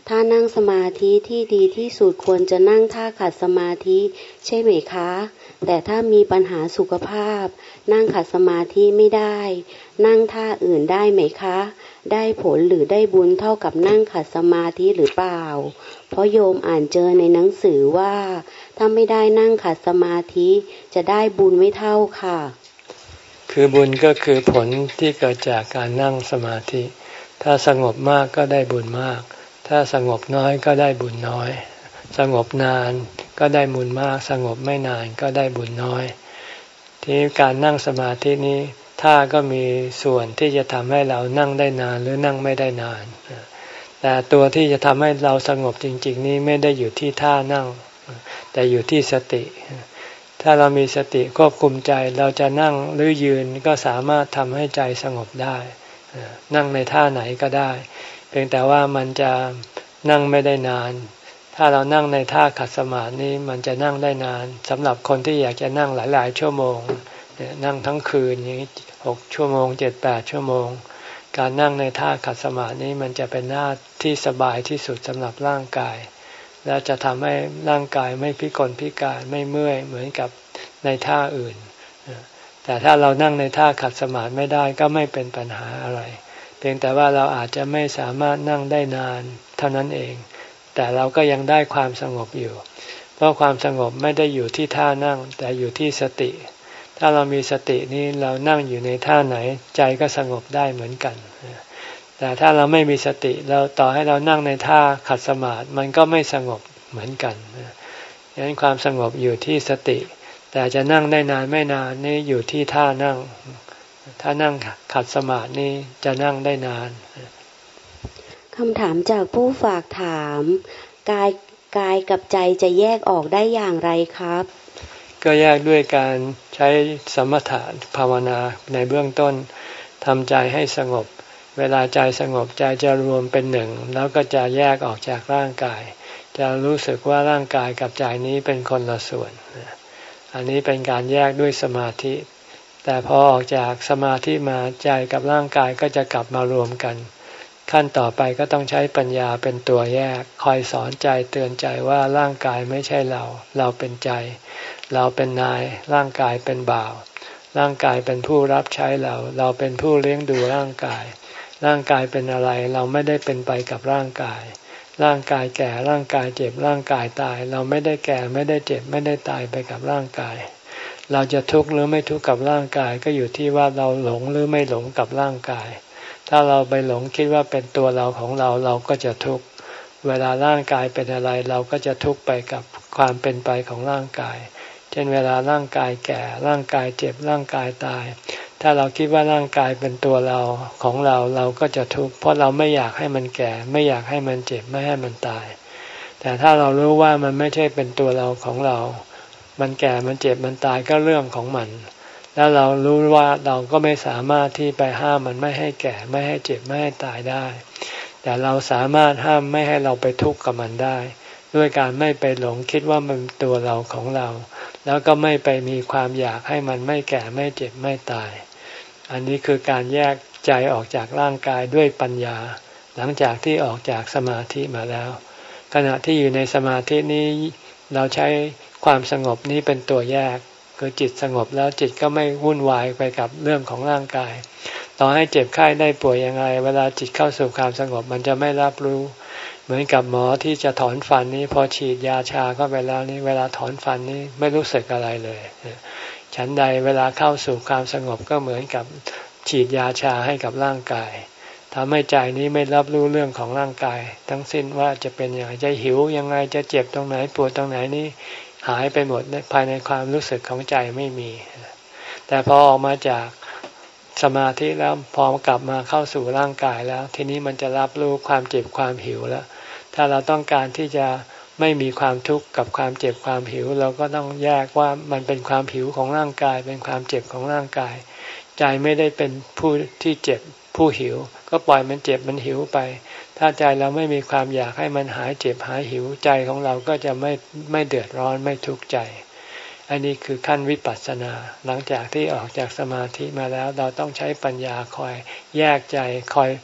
ถ้านั่งสมาธิที่ดีที่สุดควรจะนั่งท่าขัดสมาธิใช่ไหมคะแต่ถ้ามีปัญหาสุขภาพนั่งขัดสมาธิไม่ได้นั่งท่าอื่นได้ไหมคะได้ผลหรือได้บุญเท่ากับนั่งขัดสมาธิหรือเปล่าเพราะโยมอ่านเจอในหนังสือว่าถ้าไม่ได้นั่งขัดสมาธิจะได้บุญไม่เท่าค่ะคือบุญก็คือผลที่เกิดจากการนั่งสมาธิถ้าสงบมากก็ได้บุญมากถ้าสงบน้อยก็ได้บุญน้อยสงบนานก็ได้บุญมากสงบไม่นานก็ได้บุญน้อยที่การนั่งสมาธินี้ท่าก็มีส่วนที่จะทำให้เรานั่งได้นานหรือนั่งไม่ได้นานแต่ตัวที่จะทำให้เราสงบจริงๆนี้ไม่ได้อยู่ที่ท่านั่งแต่อยู่ที่สติถ้าเรามีสติควบคุมใจเราจะนั่งหรือยืนก็สามารถทำให้ใจสงบได้นั่งในท่าไหนก็ได้เพียงแต่ว่ามันจะนั่งไม่ได้นานถ้าเรานั่งในท่าขัดสมาธินี้มันจะนั่งได้นานสำหรับคนที่อยากจะนั่งหลายๆชั่วโมงนั่งทั้งคืนอย่างนี้หกชั่วโมงเจ็ดแปดชั่วโมงการนั่งในท่าขัดสมาธินี้มันจะเป็นหน้าที่สบายที่สุดสำหรับร่างกายและจะทำให้ร่างกายไม่พิกลพิการไม่เมื่อยเหมือนกับในท่าอื่นแต่ถ้าเรานั่งในท่าขัดสมาธิไม่ได้ก็ไม่เป็นปัญหาอะไรเพียงแต่ว่าเราอาจจะไม่สามารถนั่งได้นานเท่านั้นเองแต่เราก็ยังได้ความสงบอยู่เพราะความสงบไม่ได้อยู่ที่ท่านั่งแต่อยู่ที่สติถ้าเรามีสตินี้เรานั่งอยู่ในท่าไหนใจก็สงบได้เหมือนกันแต่ถ้าเราไม่มีสติเราต่อให้เรานั่งในท่าขัดสมาธิมันก็ไม่สงบเหมือนกันดังนั้นความสงบอยู่ที่สติแต่จะนั่งได้นานไม่นานนี่อยู่ที่ท่านั่งถ้านั่งขัดสมาธินี่จะนั่งได้นานคำถามจากผู้ฝากถามกายกายกับใจจะแยกออกได้อย่างไรครับก็แยกด้วยการใช้สมถะภาวนาในเบื้องต้นทำใจให้สงบเวลาใจสงบใจจะรวมเป็นหนึ่งแล้วก็จะแยกออกจากร่างกายจะรู้สึกว่าร่างกายกับใจนี้เป็นคนละส่วนอันนี้เป็นการแยกด้วยสมาธิแต่พอออกจากสมาธิมาใจกับร่างกายก็จะกลับมารวมกันขั้นต่อไปก็ต้องใช้ปัญญาเป็นตัวแยกคอยสอนใจเตือนใจว่าร่างกายไม่ใช่เราเราเป็นใจเราเป็นนายร่างกายเป็นบ่าวร่างกายเป็นผู้รับใช้เราเราเป็นผู้เลี้ยงดูร่างกายร่างกายเป็นอะไรเราไม่ได้เป็นไปกับร่างกายร่างกายแก่ร่างกายเจ็บร่างกายตายเราไม่ได้แก่ไม่ได้เจ็บไม่ได้ตายไปกับร่างกายเราจะทุกข์หรือไม่ทุกข์กับร่างกายก็อยู่ที่ว่าเราหลงหรือไม่หลงกับร่างกายถ้าเราไปหลงคิดว่าเป็นตัวเราของเราเราก็จะทุกข์เวลาร่างกายเป็นอะไรเราก็จะทุกข์ไปกับความเป็นไปของร่างกายเช่นเวลาร่างกายแก่ร่างกายเจ็บร่างกายตายถ้าเราคิดว่าร่างกายเป็นตัวเราของเราเราก็จะทุกข์เพราะเราไม่อยากให้มันแก่ไม่อยากให้มันเจ็บไม่ให้มันตายแต่ถ้าเรารู้ว่ามันไม่ใช่เป็นตัวเราของเรามันแก่มันเจ็บมันตายก็เรื่องของมันแล้วเรารู้ว่าเราก็ไม่สามารถที่ไปห้ามมันไม่ให้แก่ไม่ให้เจ็บไม่ให้ตายได้แต่เราสามารถห้ามไม่ให้เราไปทุกข์กับมันได้ด้วยการไม่ไปหลงคิดว่ามันเป็นตัวเราของเราแล้วก็ไม่ไปมีความอยากให้มันไม่แก่ไม่เจ็บไม่ตายอันนี้คือการแยกใจออกจากร่างกายด้วยปัญญาหลังจากที่ออกจากสมาธิมาแล้วขณะที่อยู่ในสมาธินี้เราใช้ความสงบนี้เป็นตัวแยกคือจิตสงบแล้วจิตก็ไม่วุ่นวายไปกับเรื่องของร่างกายต่อให้เจ็บไข้ได้ป่วยยังไงเวลาจิตเข้าสู่ความสงบมันจะไม่รับรู้เหมือนกับหมอที่จะถอนฟันนี้พอฉีดยาชาเข้าไปแล้วนี่เวลาถอนฟันนี่ไม่รู้สึกอะไรเลยฉันใดเวลาเข้าสู่ความสงบก็เหมือนกับฉีดยาชาให้กับร่างกายทำให้ใจนี้ไม่รับรู้เรื่องของร่างกายทั้งสิ้นว่าจะเป็นอย่างไรจะหิวยังไงจะเจ็บตรงไหนปวดตรงไหนนี่หายไปหมดภายในความรู้สึกของใจไม่มีแต่พอออกมาจากสมาธิแล้วพอกลับมาเข้าสู่ร่างกายแล้วทีนี้มันจะรับรู้ความเจ็บความหิวแล้วถ้าเราต้องการที่จะไม่มีความทุกข์กับความเจ็บความหิวเราก็ต้องแยกว่ามันเป็นความหิวของร่างกายเป็นความเจ็บของร่างกายใจไม่ได้เป็นผู้ที่เจ็บผู้หิวก็ปล่อยมันเจ็บมันหิวไปถ้าใจเราไม่มีความอยากให้มันหายเจ็บหายหิวใจของเราก็จะไม่ไม่เดือดร้อนไม่ทุกข์ใจอันนี้คือขั้นวิปัสสนาหลังจากที่ออกจากสมาธิมาแล้วเราต้องใช้ปัญญาคอยแยกใจคอย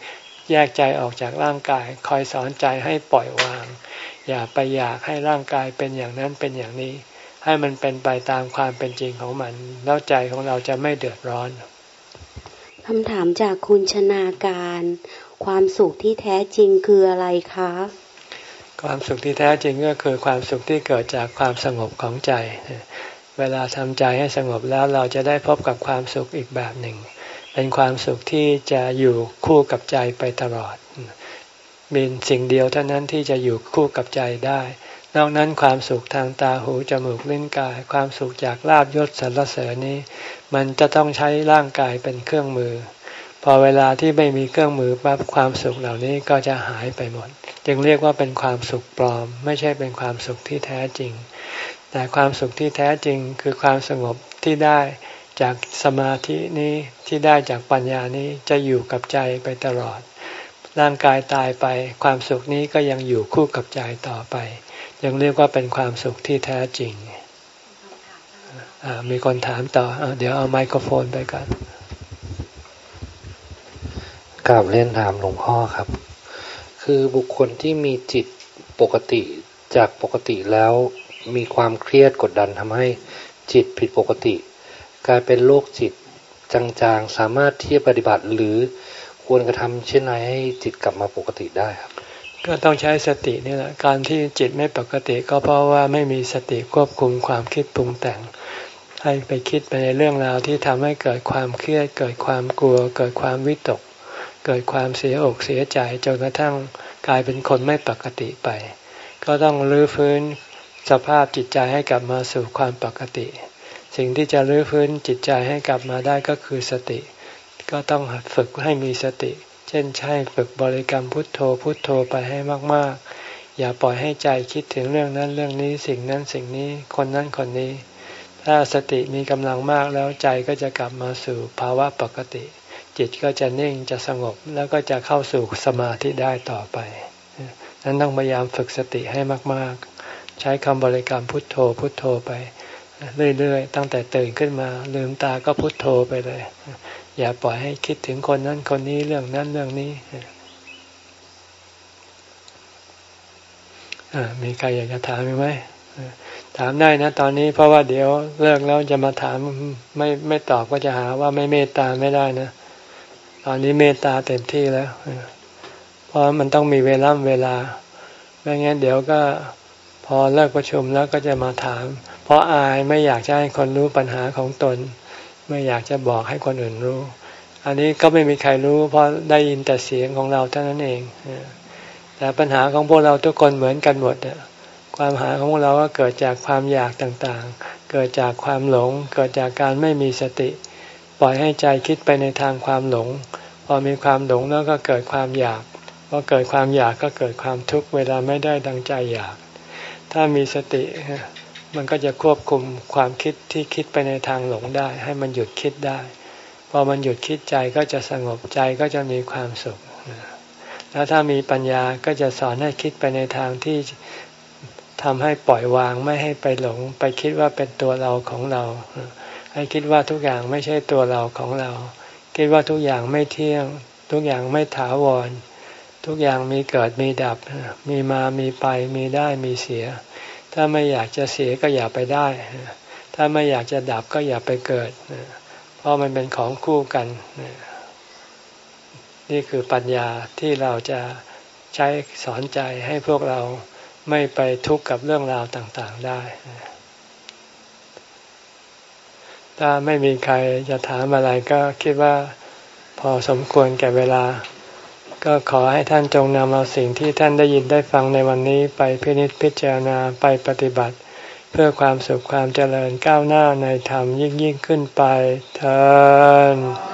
แยกใจออกจากร่างกายคอยสอนใจให้ปล่อยวางอย่าไปอยากให้ร่างกายเป็นอย่างนั้นเป็นอย่างนี้ให้มันเป็นไปตามความเป็นจริงของมันแล้วใจของเราจะไม่เดือดร้อนคำถามจากคุณชนาการความสุขที่แท้จริงคืออะไรคะความสุขที่แท้จริงก็คือความสุขที่เกิดจากความสงบของใจเวลาทำใจให้สงบแล้วเราจะได้พบกับความสุขอีกแบบหนึ่งเป็นความสุขที่จะอยู่คู่กับใจไปตลอดเป็นสิ่งเดียวเท่านั้นที่จะอยู่คู่กับใจได้นอกนั้นความสุขทางตาหูจมูกลิ้นกายความสุขจากลาภยศสรรเสริญนี้มันจะต้องใช้ร่างกายเป็นเครื่องมือพอเวลาที่ไม่มีเครื่องมือปั๊บความสุขเหล่านี้ก็จะหายไปหมดจึงเรียกว่าเป็นความสุขปลอมไม่ใช่เป็นความสุขที่แท้จริงแต่ความสุขที่แท้จริงคือความสงบที่ได้จากสมาธินี้ที่ได้จากปัญญานี้จะอยู่กับใจไปตลอดร่างกายตายไปความสุขนี้ก็ยังอยู่คู่กับใจต่อไปยังเรียกว่าเป็นความสุขที่แท้จริงมีคนถามต่อเดี๋ยวเอาไมโครโฟนไปก่อนกราบเรียนถามหลวงพ่อครับคือบุคคลที่มีจิตปกติจากปกติแล้วมีความเครียดกดดันทำให้จิตผิดปกติกลายเป็นโรคจิตจางๆสามารถที่จะปฏิบัติหรือควรกระทำเช่นไรให้จิตกลับมาปกติได้ครับก็ต้องใช้สตินี่แหละการที่จิตไม่ปกติก็เพราะว่าไม่มีสติควบคุมความคิดปรุงแต่งให้ไปคิดไปในเรื่องราวที่ทำให้เกิดความเครียดเกิดความกลัวเกิดความวิตกเกิดความเสียอกเสียใจจนกระทั่งกลายเป็นคนไม่ปกติไปก็ต้องรื้อฟื้นสภาพจิตใจให้กลับมาสู่ความปกติสิ่งที่จะรื้อฟื้นจิตใจให้กลับมาได้ก็คือสติก็ต้องฝึกให้มีสติเช่นใช้ฝึกบริกรรมพุทโธพุทโธไปให้มากๆอย่าปล่อยให้ใจคิดถึงเรื่องนั้นเรื่องนี้สิ่งนั้นสิ่งนี้คนนั้นคนนี้ถ้าสติมีกำลังมากแล้วใจก็จะกลับมาสู่ภาวะปกติจิตก็จะนิ่งจะสงบแล้วก็จะเข้าสู่สมาธิได้ต่อไปนั้นต้องพยายามฝึกสติให้มากๆใช้คำบริกรรมพุทโธพุทโธไปเรื่อยๆตั้งแต่ตื่นขึ้นมาลืมตาก็พุทโธไปเลยอย่าปล่อยให้คิดถึงคนนั้นคนนี้เรื่องนั้นเรื่องนี้มีใครอยากจะถามไหมถามได้นะตอนนี้เพราะว่าเดี๋ยวเลิกแล้วจะมาถามไม่ไม่ตอบก็จะหาว่าไม่เมตตาไม่ได้นะตอนนี้เมตตาเต็มที่แล้วเพราะมันต้องมีเวลาเวลาไม่งั้นเดี๋ยวก็พอเลิกประชุมแล้วก็จะมาถามเพราะอายไม่อยากจะให้คนรู้ปัญหาของตนไม่อยากจะบอกให้คนอื่นรู้อันนี้ก็ไม่มีใครรู้เพราะได้ยินแต่เสียงของเราเท่านั้นเองแต่ปัญหาของพวกเราทุกคนเหมือนกันหมดความหาของพวกเราก็เกิดจากความอยากต่างๆเกิดจากความหลงเกิดจากการไม่มีสติปล่อยให้ใจคิดไปในทางความหลงพอมีความหลงแล้วก็เกิดความอยากพอเกิดความอยากก็เกิดความทุกข์เวลาไม่ได้ดังใจอยากถ้ามีสติมันก็จะควบคุมความคิดที่คิดไปในทางหลงได้ให้มันหยุดคิดได้พอมันหยุดคิดใจก็จะสงบใจก็จะมีความสุขแล้วถ้ามีปัญญาก็จะสอนให้คิดไปในทางที่ทำให้ปล่อยวางไม่ให้ไปหลงไปคิดว่าเป็นตัวเราของเราให้คิดว่าทุกอย่างไม่ใช่ตัวเราของเราคิดว่าทุกอย่างไม่เที่ยงทุกอย่างไม่ถาวรทุกอย่างมีเกิดมีดับมีมามีไปมีได้มีเสียถ้าไม่อยากจะเสียก็อย่าไปได้ถ้าไม่อยากจะดับก็อย่าไปเกิดเพราะมันเป็นของคู่กันนี่คือปัญญาที่เราจะใช้สอนใจให้พวกเราไม่ไปทุกข์กับเรื่องราวต่างๆได้ถ้าไม่มีใครจะถามอะไรก็คิดว่าพอสมควรแก่เวลาก็ขอให้ท่านจงนำเอาสิ่งที่ท่านได้ยินได้ฟังในวันนี้ไปพินิจพิจารณาไปปฏิบัติเพื่อความสุขความเจริญก้าวหน้าในธรรมยิ่งยิ่งขึ้นไปเถิด